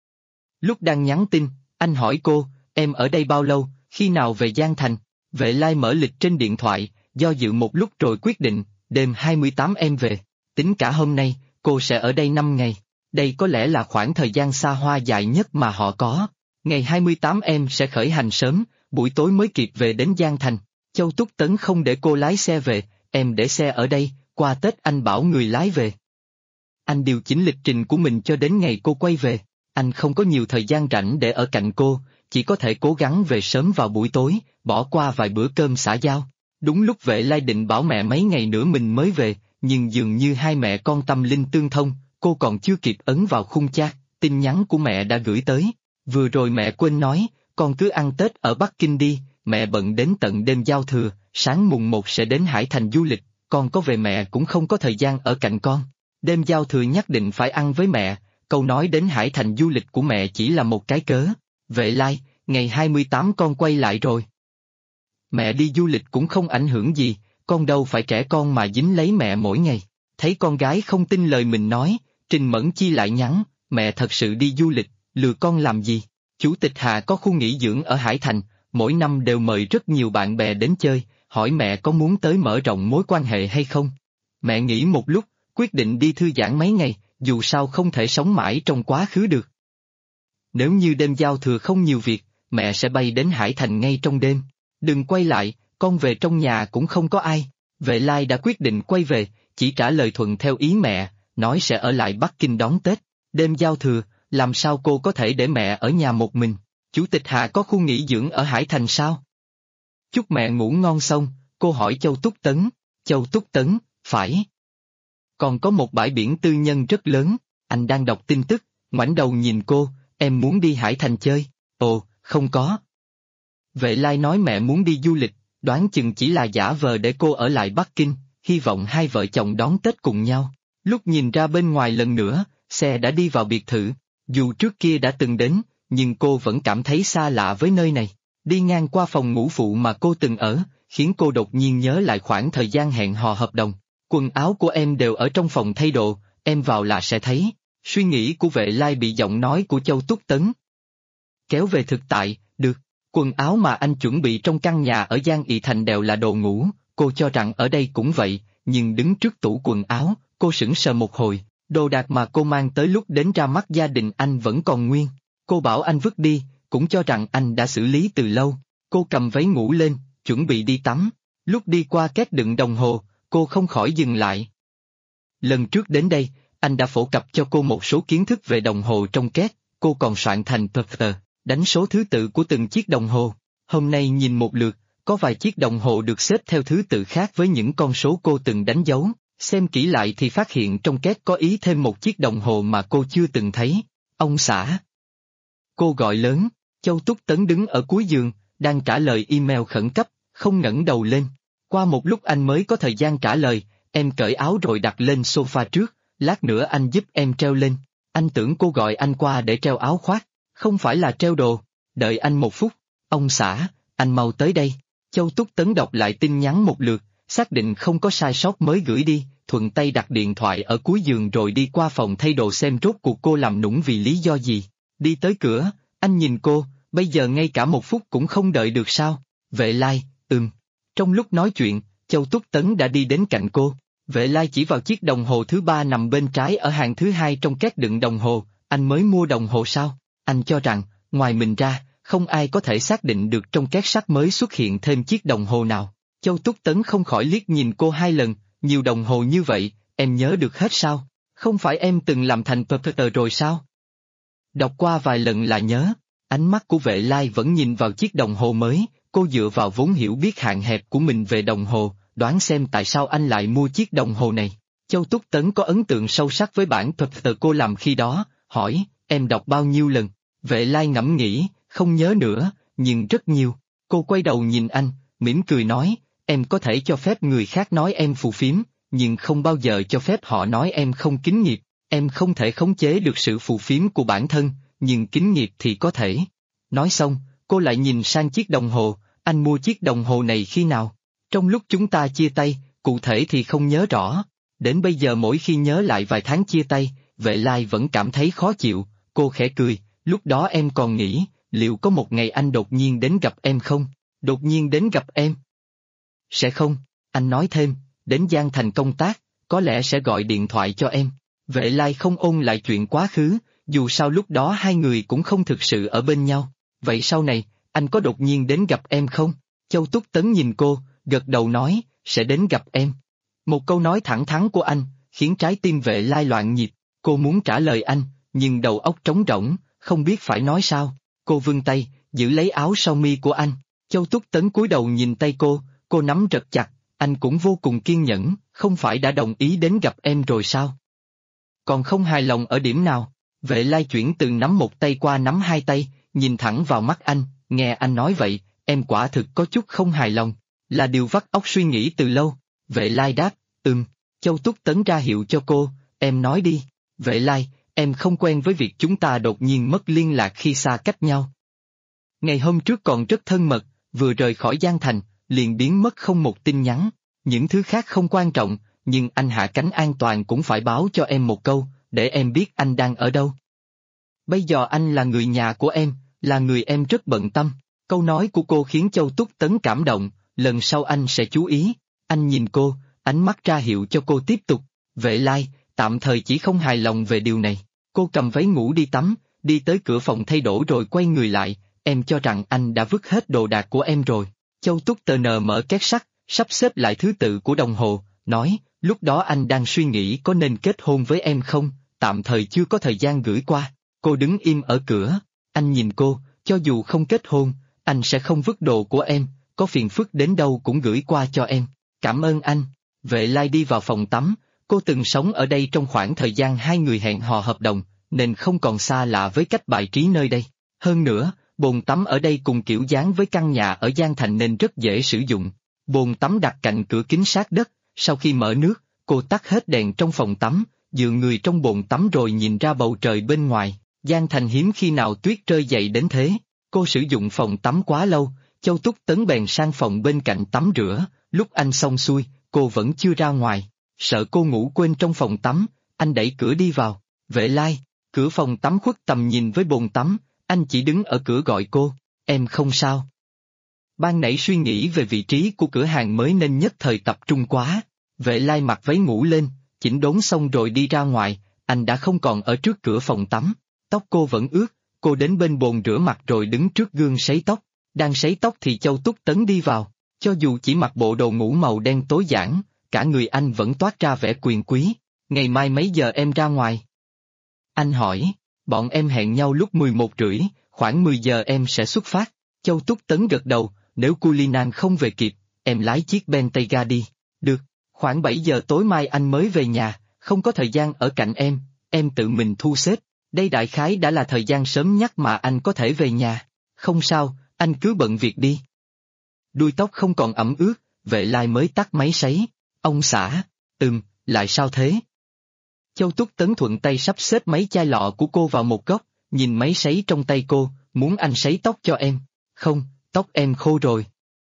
Lúc đang nhắn tin, anh hỏi cô, em ở đây bao lâu, khi nào về Giang Thành? Vệ Lai mở lịch trên điện thoại, do dự một lúc rồi quyết định, đêm 28 em về. Tính cả hôm nay, cô sẽ ở đây 5 ngày. Đây có lẽ là khoảng thời gian xa hoa dài nhất mà họ có. Ngày 28 em sẽ khởi hành sớm, buổi tối mới kịp về đến Giang Thành. Châu Túc Tấn không để cô lái xe về, em để xe ở đây, qua Tết anh bảo người lái về. Anh điều chỉnh lịch trình của mình cho đến ngày cô quay về. Anh không có nhiều thời gian rảnh để ở cạnh cô, chỉ có thể cố gắng về sớm vào buổi tối, bỏ qua vài bữa cơm xã giao. Đúng lúc Vệ Lai định bảo mẹ mấy ngày nữa mình mới về, nhưng dường như hai mẹ con tâm linh tương thông, cô còn chưa kịp ấn vào khung chat, tin nhắn của mẹ đã gửi tới. Vừa rồi mẹ quên nói, con cứ ăn Tết ở Bắc Kinh đi, mẹ bận đến tận đêm giao thừa, sáng mùng 1 sẽ đến Hải Thành du lịch, con có về mẹ cũng không có thời gian ở cạnh con. Đêm giao thừa nhất định phải ăn với mẹ, câu nói đến Hải Thành du lịch của mẹ chỉ là một cái cớ. Vệ Lai, ngày 28 con quay lại rồi. Mẹ đi du lịch cũng không ảnh hưởng gì, con đâu phải trẻ con mà dính lấy mẹ mỗi ngày. Thấy con gái không tin lời mình nói, Trình Mẫn Chi lại nhắn, mẹ thật sự đi du lịch, lừa con làm gì? Chủ tịch Hà có khu nghỉ dưỡng ở Hải Thành, mỗi năm đều mời rất nhiều bạn bè đến chơi, hỏi mẹ có muốn tới mở rộng mối quan hệ hay không. Mẹ nghĩ một lúc, quyết định đi thư giãn mấy ngày, dù sao không thể sống mãi trong quá khứ được. Nếu như đêm giao thừa không nhiều việc, mẹ sẽ bay đến Hải Thành ngay trong đêm. Đừng quay lại, con về trong nhà cũng không có ai. Vệ Lai đã quyết định quay về, chỉ trả lời thuận theo ý mẹ, nói sẽ ở lại Bắc Kinh đón Tết. Đêm giao thừa, làm sao cô có thể để mẹ ở nhà một mình? Chủ tịch Hạ có khu nghỉ dưỡng ở Hải Thành sao? Chúc mẹ ngủ ngon xong, cô hỏi Châu Túc Tấn. Châu Túc Tấn, phải. Còn có một bãi biển tư nhân rất lớn, anh đang đọc tin tức, ngoảnh đầu nhìn cô, em muốn đi Hải Thành chơi. Ồ, không có. Vệ Lai nói mẹ muốn đi du lịch, đoán chừng chỉ là giả vờ để cô ở lại Bắc Kinh, hy vọng hai vợ chồng đón Tết cùng nhau. Lúc nhìn ra bên ngoài lần nữa, xe đã đi vào biệt thự. Dù trước kia đã từng đến, nhưng cô vẫn cảm thấy xa lạ với nơi này. Đi ngang qua phòng ngủ phụ mà cô từng ở, khiến cô đột nhiên nhớ lại khoảng thời gian hẹn hò hợp đồng. Quần áo của em đều ở trong phòng thay đồ, em vào là sẽ thấy. Suy nghĩ của Vệ Lai bị giọng nói của Châu Túc Tấn kéo về thực tại. Được. Quần áo mà anh chuẩn bị trong căn nhà ở Giang Ỵ Thành đều là đồ ngủ, cô cho rằng ở đây cũng vậy, nhưng đứng trước tủ quần áo, cô sững sờ một hồi, đồ đạc mà cô mang tới lúc đến ra mắt gia đình anh vẫn còn nguyên. Cô bảo anh vứt đi, cũng cho rằng anh đã xử lý từ lâu. Cô cầm váy ngủ lên, chuẩn bị đi tắm. Lúc đi qua két đựng đồng hồ, cô không khỏi dừng lại. Lần trước đến đây, anh đã phổ cập cho cô một số kiến thức về đồng hồ trong két, cô còn soạn thành poster, đánh số thứ tự của từng chiếc đồng hồ. Hôm nay nhìn một lượt, có vài chiếc đồng hồ được xếp theo thứ tự khác với những con số cô từng đánh dấu. Xem kỹ lại thì phát hiện trong két có ý thêm một chiếc đồng hồ mà cô chưa từng thấy. Ông xã. Cô gọi lớn. Châu Túc Tấn đứng ở cuối giường, đang trả lời email khẩn cấp, không ngẩng đầu lên. Qua một lúc anh mới có thời gian trả lời, em cởi áo rồi đặt lên sofa trước, lát nữa anh giúp em treo lên. Anh tưởng cô gọi anh qua để treo áo khoác, không phải là treo đồ. Đợi anh một phút. Ông xã, anh mau tới đây. Châu Túc Tấn đọc lại tin nhắn một lượt, xác định không có sai sót mới gửi đi, thuận tay đặt điện thoại ở cuối giường rồi đi qua phòng thay đồ xem rốt cuộc cô làm nũng vì lý do gì. Đi tới cửa, anh nhìn cô, bây giờ ngay cả một phút cũng không đợi được sao? Vệ Lai, Trong lúc nói chuyện, Châu Túc Tấn đã đi đến cạnh cô. Vệ Lai chỉ vào chiếc đồng hồ thứ ba nằm bên trái ở hàng thứ hai trong két đựng đồng hồ. Anh mới mua đồng hồ sao? Anh cho rằng, ngoài mình ra, không ai có thể xác định được trong két sắt mới xuất hiện thêm chiếc đồng hồ nào. Châu Túc Tấn không khỏi liếc nhìn cô hai lần, nhiều đồng hồ như vậy, em nhớ được hết sao? Không phải em từng làm thành poster rồi sao? Đọc qua vài lần là nhớ. Ánh mắt của Vệ Lai vẫn nhìn vào chiếc đồng hồ mới, cô dựa vào vốn hiểu biết hạn hẹp của mình về đồng hồ, đoán xem tại sao anh lại mua chiếc đồng hồ này. Châu Túc Tấn có ấn tượng sâu sắc với bản poster cô làm khi đó, hỏi, em đọc bao nhiêu lần? Vệ Lai ngẫm nghĩ, không nhớ nữa, nhưng rất nhiều. Cô quay đầu nhìn anh, mỉm cười nói, em có thể cho phép người khác nói em phù phiếm, nhưng không bao giờ cho phép họ nói em không kính nghiệp. Em không thể khống chế được sự phù phiếm của bản thân, nhưng kính nghiệp thì có thể. Nói xong, cô lại nhìn sang chiếc đồng hồ, anh mua chiếc đồng hồ này khi nào? Trong lúc chúng ta chia tay, cụ thể thì không nhớ rõ. Đến bây giờ mỗi khi nhớ lại vài tháng chia tay, Vệ Lai vẫn cảm thấy khó chịu, cô khẽ cười, lúc đó em còn nghĩ, liệu có một ngày anh đột nhiên đến gặp em không? Đột nhiên đến gặp em? Sẽ không, anh nói thêm, đến Giang Thành công tác, có lẽ sẽ gọi điện thoại cho em. Vệ Lai không ôn lại chuyện quá khứ, dù sao lúc đó hai người cũng không thực sự ở bên nhau. Vậy sau này, anh có đột nhiên đến gặp em không? Châu Túc Tấn nhìn cô, gật đầu nói, sẽ đến gặp em. Một câu nói thẳng thắn của anh, khiến trái tim Vệ Lai loạn nhịp. Cô muốn trả lời anh, nhưng đầu óc trống rỗng, không biết phải nói sao. Cô vươn tay, giữ lấy áo sơ mi của anh. Châu Túc Tấn cúi đầu nhìn tay cô nắm rất chặt, anh cũng vô cùng kiên nhẫn, không phải đã đồng ý đến gặp em rồi sao? Còn không hài lòng ở điểm nào? Vệ Lai chuyển từ nắm một tay qua nắm hai tay, nhìn thẳng vào mắt anh, nghe anh nói vậy, em quả thực có chút không hài lòng, là điều vắt óc suy nghĩ từ lâu. Vệ Lai đáp, Châu Túc Tấn ra hiệu cho cô, em nói đi. Vệ Lai, em không quen với việc chúng ta đột nhiên mất liên lạc khi xa cách nhau. Ngày hôm trước còn rất thân mật, vừa rời khỏi Giang Thành, liền biến mất không một tin nhắn. Những thứ khác không quan trọng, nhưng anh hạ cánh an toàn cũng phải báo cho em một câu, để em biết anh đang ở đâu. Bây giờ anh là người nhà của em, là người em rất bận tâm. Câu nói của cô khiến Châu Túc Tấn cảm động, lần sau anh sẽ chú ý. Anh nhìn cô, ánh mắt ra hiệu cho cô tiếp tục. Vệ Lai, tạm thời chỉ không hài lòng về điều này. Cô cầm váy ngủ đi tắm, đi tới cửa phòng thay đổi rồi quay người lại, em cho rằng anh đã vứt hết đồ đạc của em rồi. Châu Túc tờ nờ mở két sắt, sắp xếp lại thứ tự của đồng hồ, nói, lúc đó anh đang suy nghĩ có nên kết hôn với em không, tạm thời chưa có thời gian gửi qua. Cô đứng im ở cửa, anh nhìn cô, cho dù không kết hôn, anh sẽ không vứt đồ của em, có phiền phức đến đâu cũng gửi qua cho em. Cảm ơn anh. Vệ Lai đi vào phòng tắm, cô từng sống ở đây trong khoảng thời gian hai người hẹn hò hợp đồng, nên không còn xa lạ với cách bài trí nơi đây. Hơn nữa, bồn tắm ở đây cùng kiểu dáng với căn nhà ở Giang Thành nên rất dễ sử dụng. Bồn tắm đặt cạnh cửa kính sát đất, sau khi mở nước, cô tắt hết đèn trong phòng tắm, dựa người trong bồn tắm rồi nhìn ra bầu trời bên ngoài. Giang Thành hiếm khi nào tuyết rơi dày đến thế. Cô sử dụng phòng tắm quá lâu, Châu Túc Tấn bèn sang phòng bên cạnh tắm rửa, lúc anh xong xuôi, cô vẫn chưa ra ngoài. Sợ cô ngủ quên trong phòng tắm, anh đẩy cửa đi vào. Vệ Lai, cửa phòng tắm khuất tầm nhìn với bồn tắm, anh chỉ đứng ở cửa gọi cô, em không sao. Ban nãy suy nghĩ về vị trí của cửa hàng mới nên nhất thời tập trung quá. Vệ Lai mặc váy ngủ lên, chỉnh đốn xong rồi đi ra ngoài, anh đã không còn ở trước cửa phòng tắm. Tóc cô vẫn ướt, cô đến bên bồn rửa mặt rồi đứng trước gương sấy tóc. Đang sấy tóc thì Châu Túc Tấn đi vào, cho dù chỉ mặc bộ đồ ngủ màu đen tối giản, cả người anh vẫn toát ra vẻ quyền quý. Ngày mai mấy giờ em ra ngoài? Anh hỏi, bọn em hẹn nhau lúc 11:30, khoảng 10 giờ em sẽ xuất phát. Châu Túc Tấn gật đầu, nếu Culinan không về kịp, em lái chiếc Bentayga đi. Được, khoảng 7 giờ tối mai anh mới về nhà, không có thời gian ở cạnh em tự mình thu xếp. Đây đại khái đã là thời gian sớm nhất mà anh có thể về nhà. Không sao, anh cứ bận việc đi. Đuôi tóc không còn ẩm ướt, Vệ Lai mới tắt máy sấy. Ông xã, lại sao thế? Châu Túc Tấn thuận tay sắp xếp mấy chai lọ của cô vào một góc, nhìn máy sấy trong tay cô, muốn anh sấy tóc cho em. Không, tóc em khô rồi.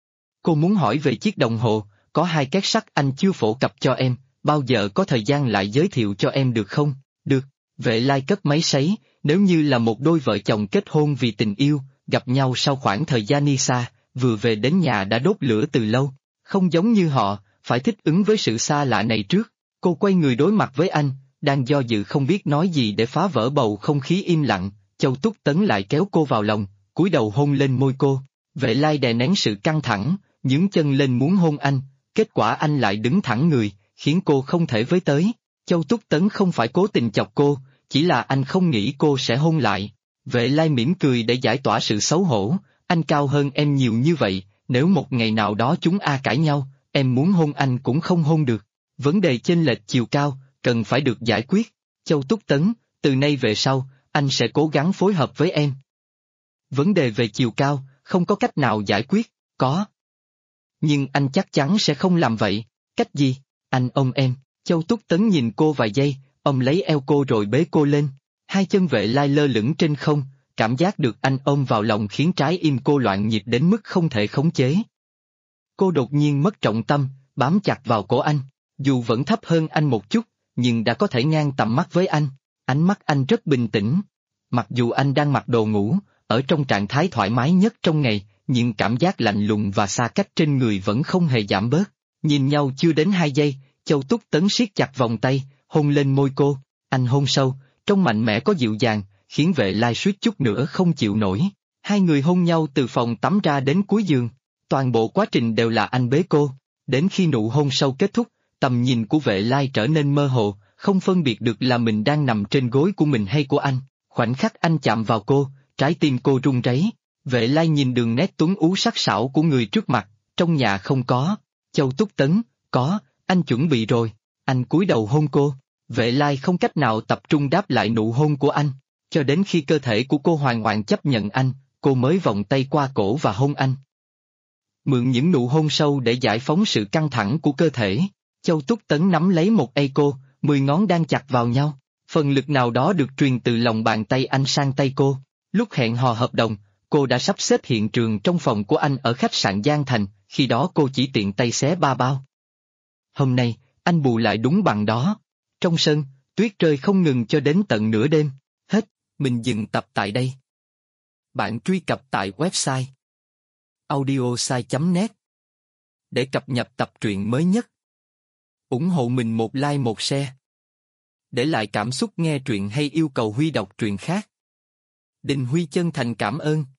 Cô muốn hỏi về chiếc đồng hồ, có 2 két sắt anh chưa phổ cập cho em, bao giờ có thời gian lại giới thiệu cho em được không? Được, Vệ Lai cất máy sấy, nếu như là một đôi vợ chồng kết hôn vì tình yêu, gặp nhau sau khoảng thời gian đi xa, vừa về đến nhà đã đốt lửa từ lâu, không giống như họ, phải thích ứng với sự xa lạ này trước. Cô quay người đối mặt với anh, đang do dự không biết nói gì để phá vỡ bầu không khí im lặng, Châu Túc Tấn lại kéo cô vào lòng, cúi đầu hôn lên môi cô. Vệ Lai đè nén sự căng thẳng, nhướng chân lên muốn hôn anh, kết quả anh lại đứng thẳng người, khiến cô không thể với tới. Châu Túc Tấn không phải cố tình chọc cô, chỉ là anh không nghĩ cô sẽ hôn lại. Vệ Lai mỉm cười để giải tỏa sự xấu hổ, anh cao hơn em nhiều như vậy, nếu một ngày nào đó chúng cãi nhau, em muốn hôn anh cũng không hôn được. Vấn đề chênh lệch chiều cao, cần phải được giải quyết. Châu Túc Tấn, từ nay về sau, anh sẽ cố gắng phối hợp với em. Vấn đề về chiều cao, không có cách nào giải quyết, có. Nhưng anh chắc chắn sẽ không làm vậy. Cách gì? Anh ôm em. Châu Túc Tấn nhìn cô vài giây, ông lấy eo cô rồi bế cô lên. Hai chân Vệ Lai lơ lửng trên không, cảm giác được anh ôm vào lòng khiến trái im cô loạn nhịp đến mức không thể khống chế. Cô đột nhiên mất trọng tâm, bám chặt vào cổ anh, dù vẫn thấp hơn anh một chút, nhưng đã có thể ngang tầm mắt với anh. Ánh mắt anh rất bình tĩnh. Mặc dù anh đang mặc đồ ngủ, ở trong trạng thái thoải mái nhất trong ngày, nhưng cảm giác lạnh lùng và xa cách trên người vẫn không hề giảm bớt. Nhìn nhau chưa đến 2 giây, Châu Túc Tấn siết chặt vòng tay, hôn lên môi cô. Anh hôn sâu, trông mạnh mẽ có dịu dàng, khiến Vệ Lai suýt chút nữa không chịu nổi. Hai người hôn nhau từ phòng tắm ra đến cuối giường. Toàn bộ quá trình đều là anh bế cô. Đến khi nụ hôn sâu kết thúc, tầm nhìn của Vệ Lai trở nên mơ hồ, không phân biệt được là mình đang nằm trên gối của mình hay của anh. Khoảnh khắc anh chạm vào cô, trái tim cô run rẩy. Vệ Lai nhìn đường nét tuấn ú sắc sảo của người trước mặt, trong nhà không có. Châu Túc Tấn, có, anh chuẩn bị rồi. Anh cúi đầu hôn cô. Vệ Lai không cách nào tập trung đáp lại nụ hôn của anh. Cho đến khi cơ thể của cô hoàn toàn chấp nhận anh, cô mới vòng tay qua cổ và hôn anh. Mượn những nụ hôn sâu để giải phóng sự căng thẳng của cơ thể, Châu Túc Tấn nắm lấy một cô, 10 ngón đang chặt vào nhau. Phần lực nào đó được truyền từ lòng bàn tay anh sang tay cô. Lúc hẹn hò hợp đồng, cô đã sắp xếp hiện trường trong phòng của anh ở khách sạn Giang Thành, khi đó cô chỉ tiện tay xé 3 bao. Hôm nay, anh bù lại đúng bằng đó. Trong sân, tuyết rơi không ngừng cho đến tận nửa đêm. Hết, mình dừng tập tại đây. Bạn truy cập tại website audiosai.net để cập nhật tập truyện mới nhất. Ủng hộ mình một like một share. Để lại cảm xúc nghe truyện hay yêu cầu Huy đọc truyện khác. Đình Huy chân thành cảm ơn.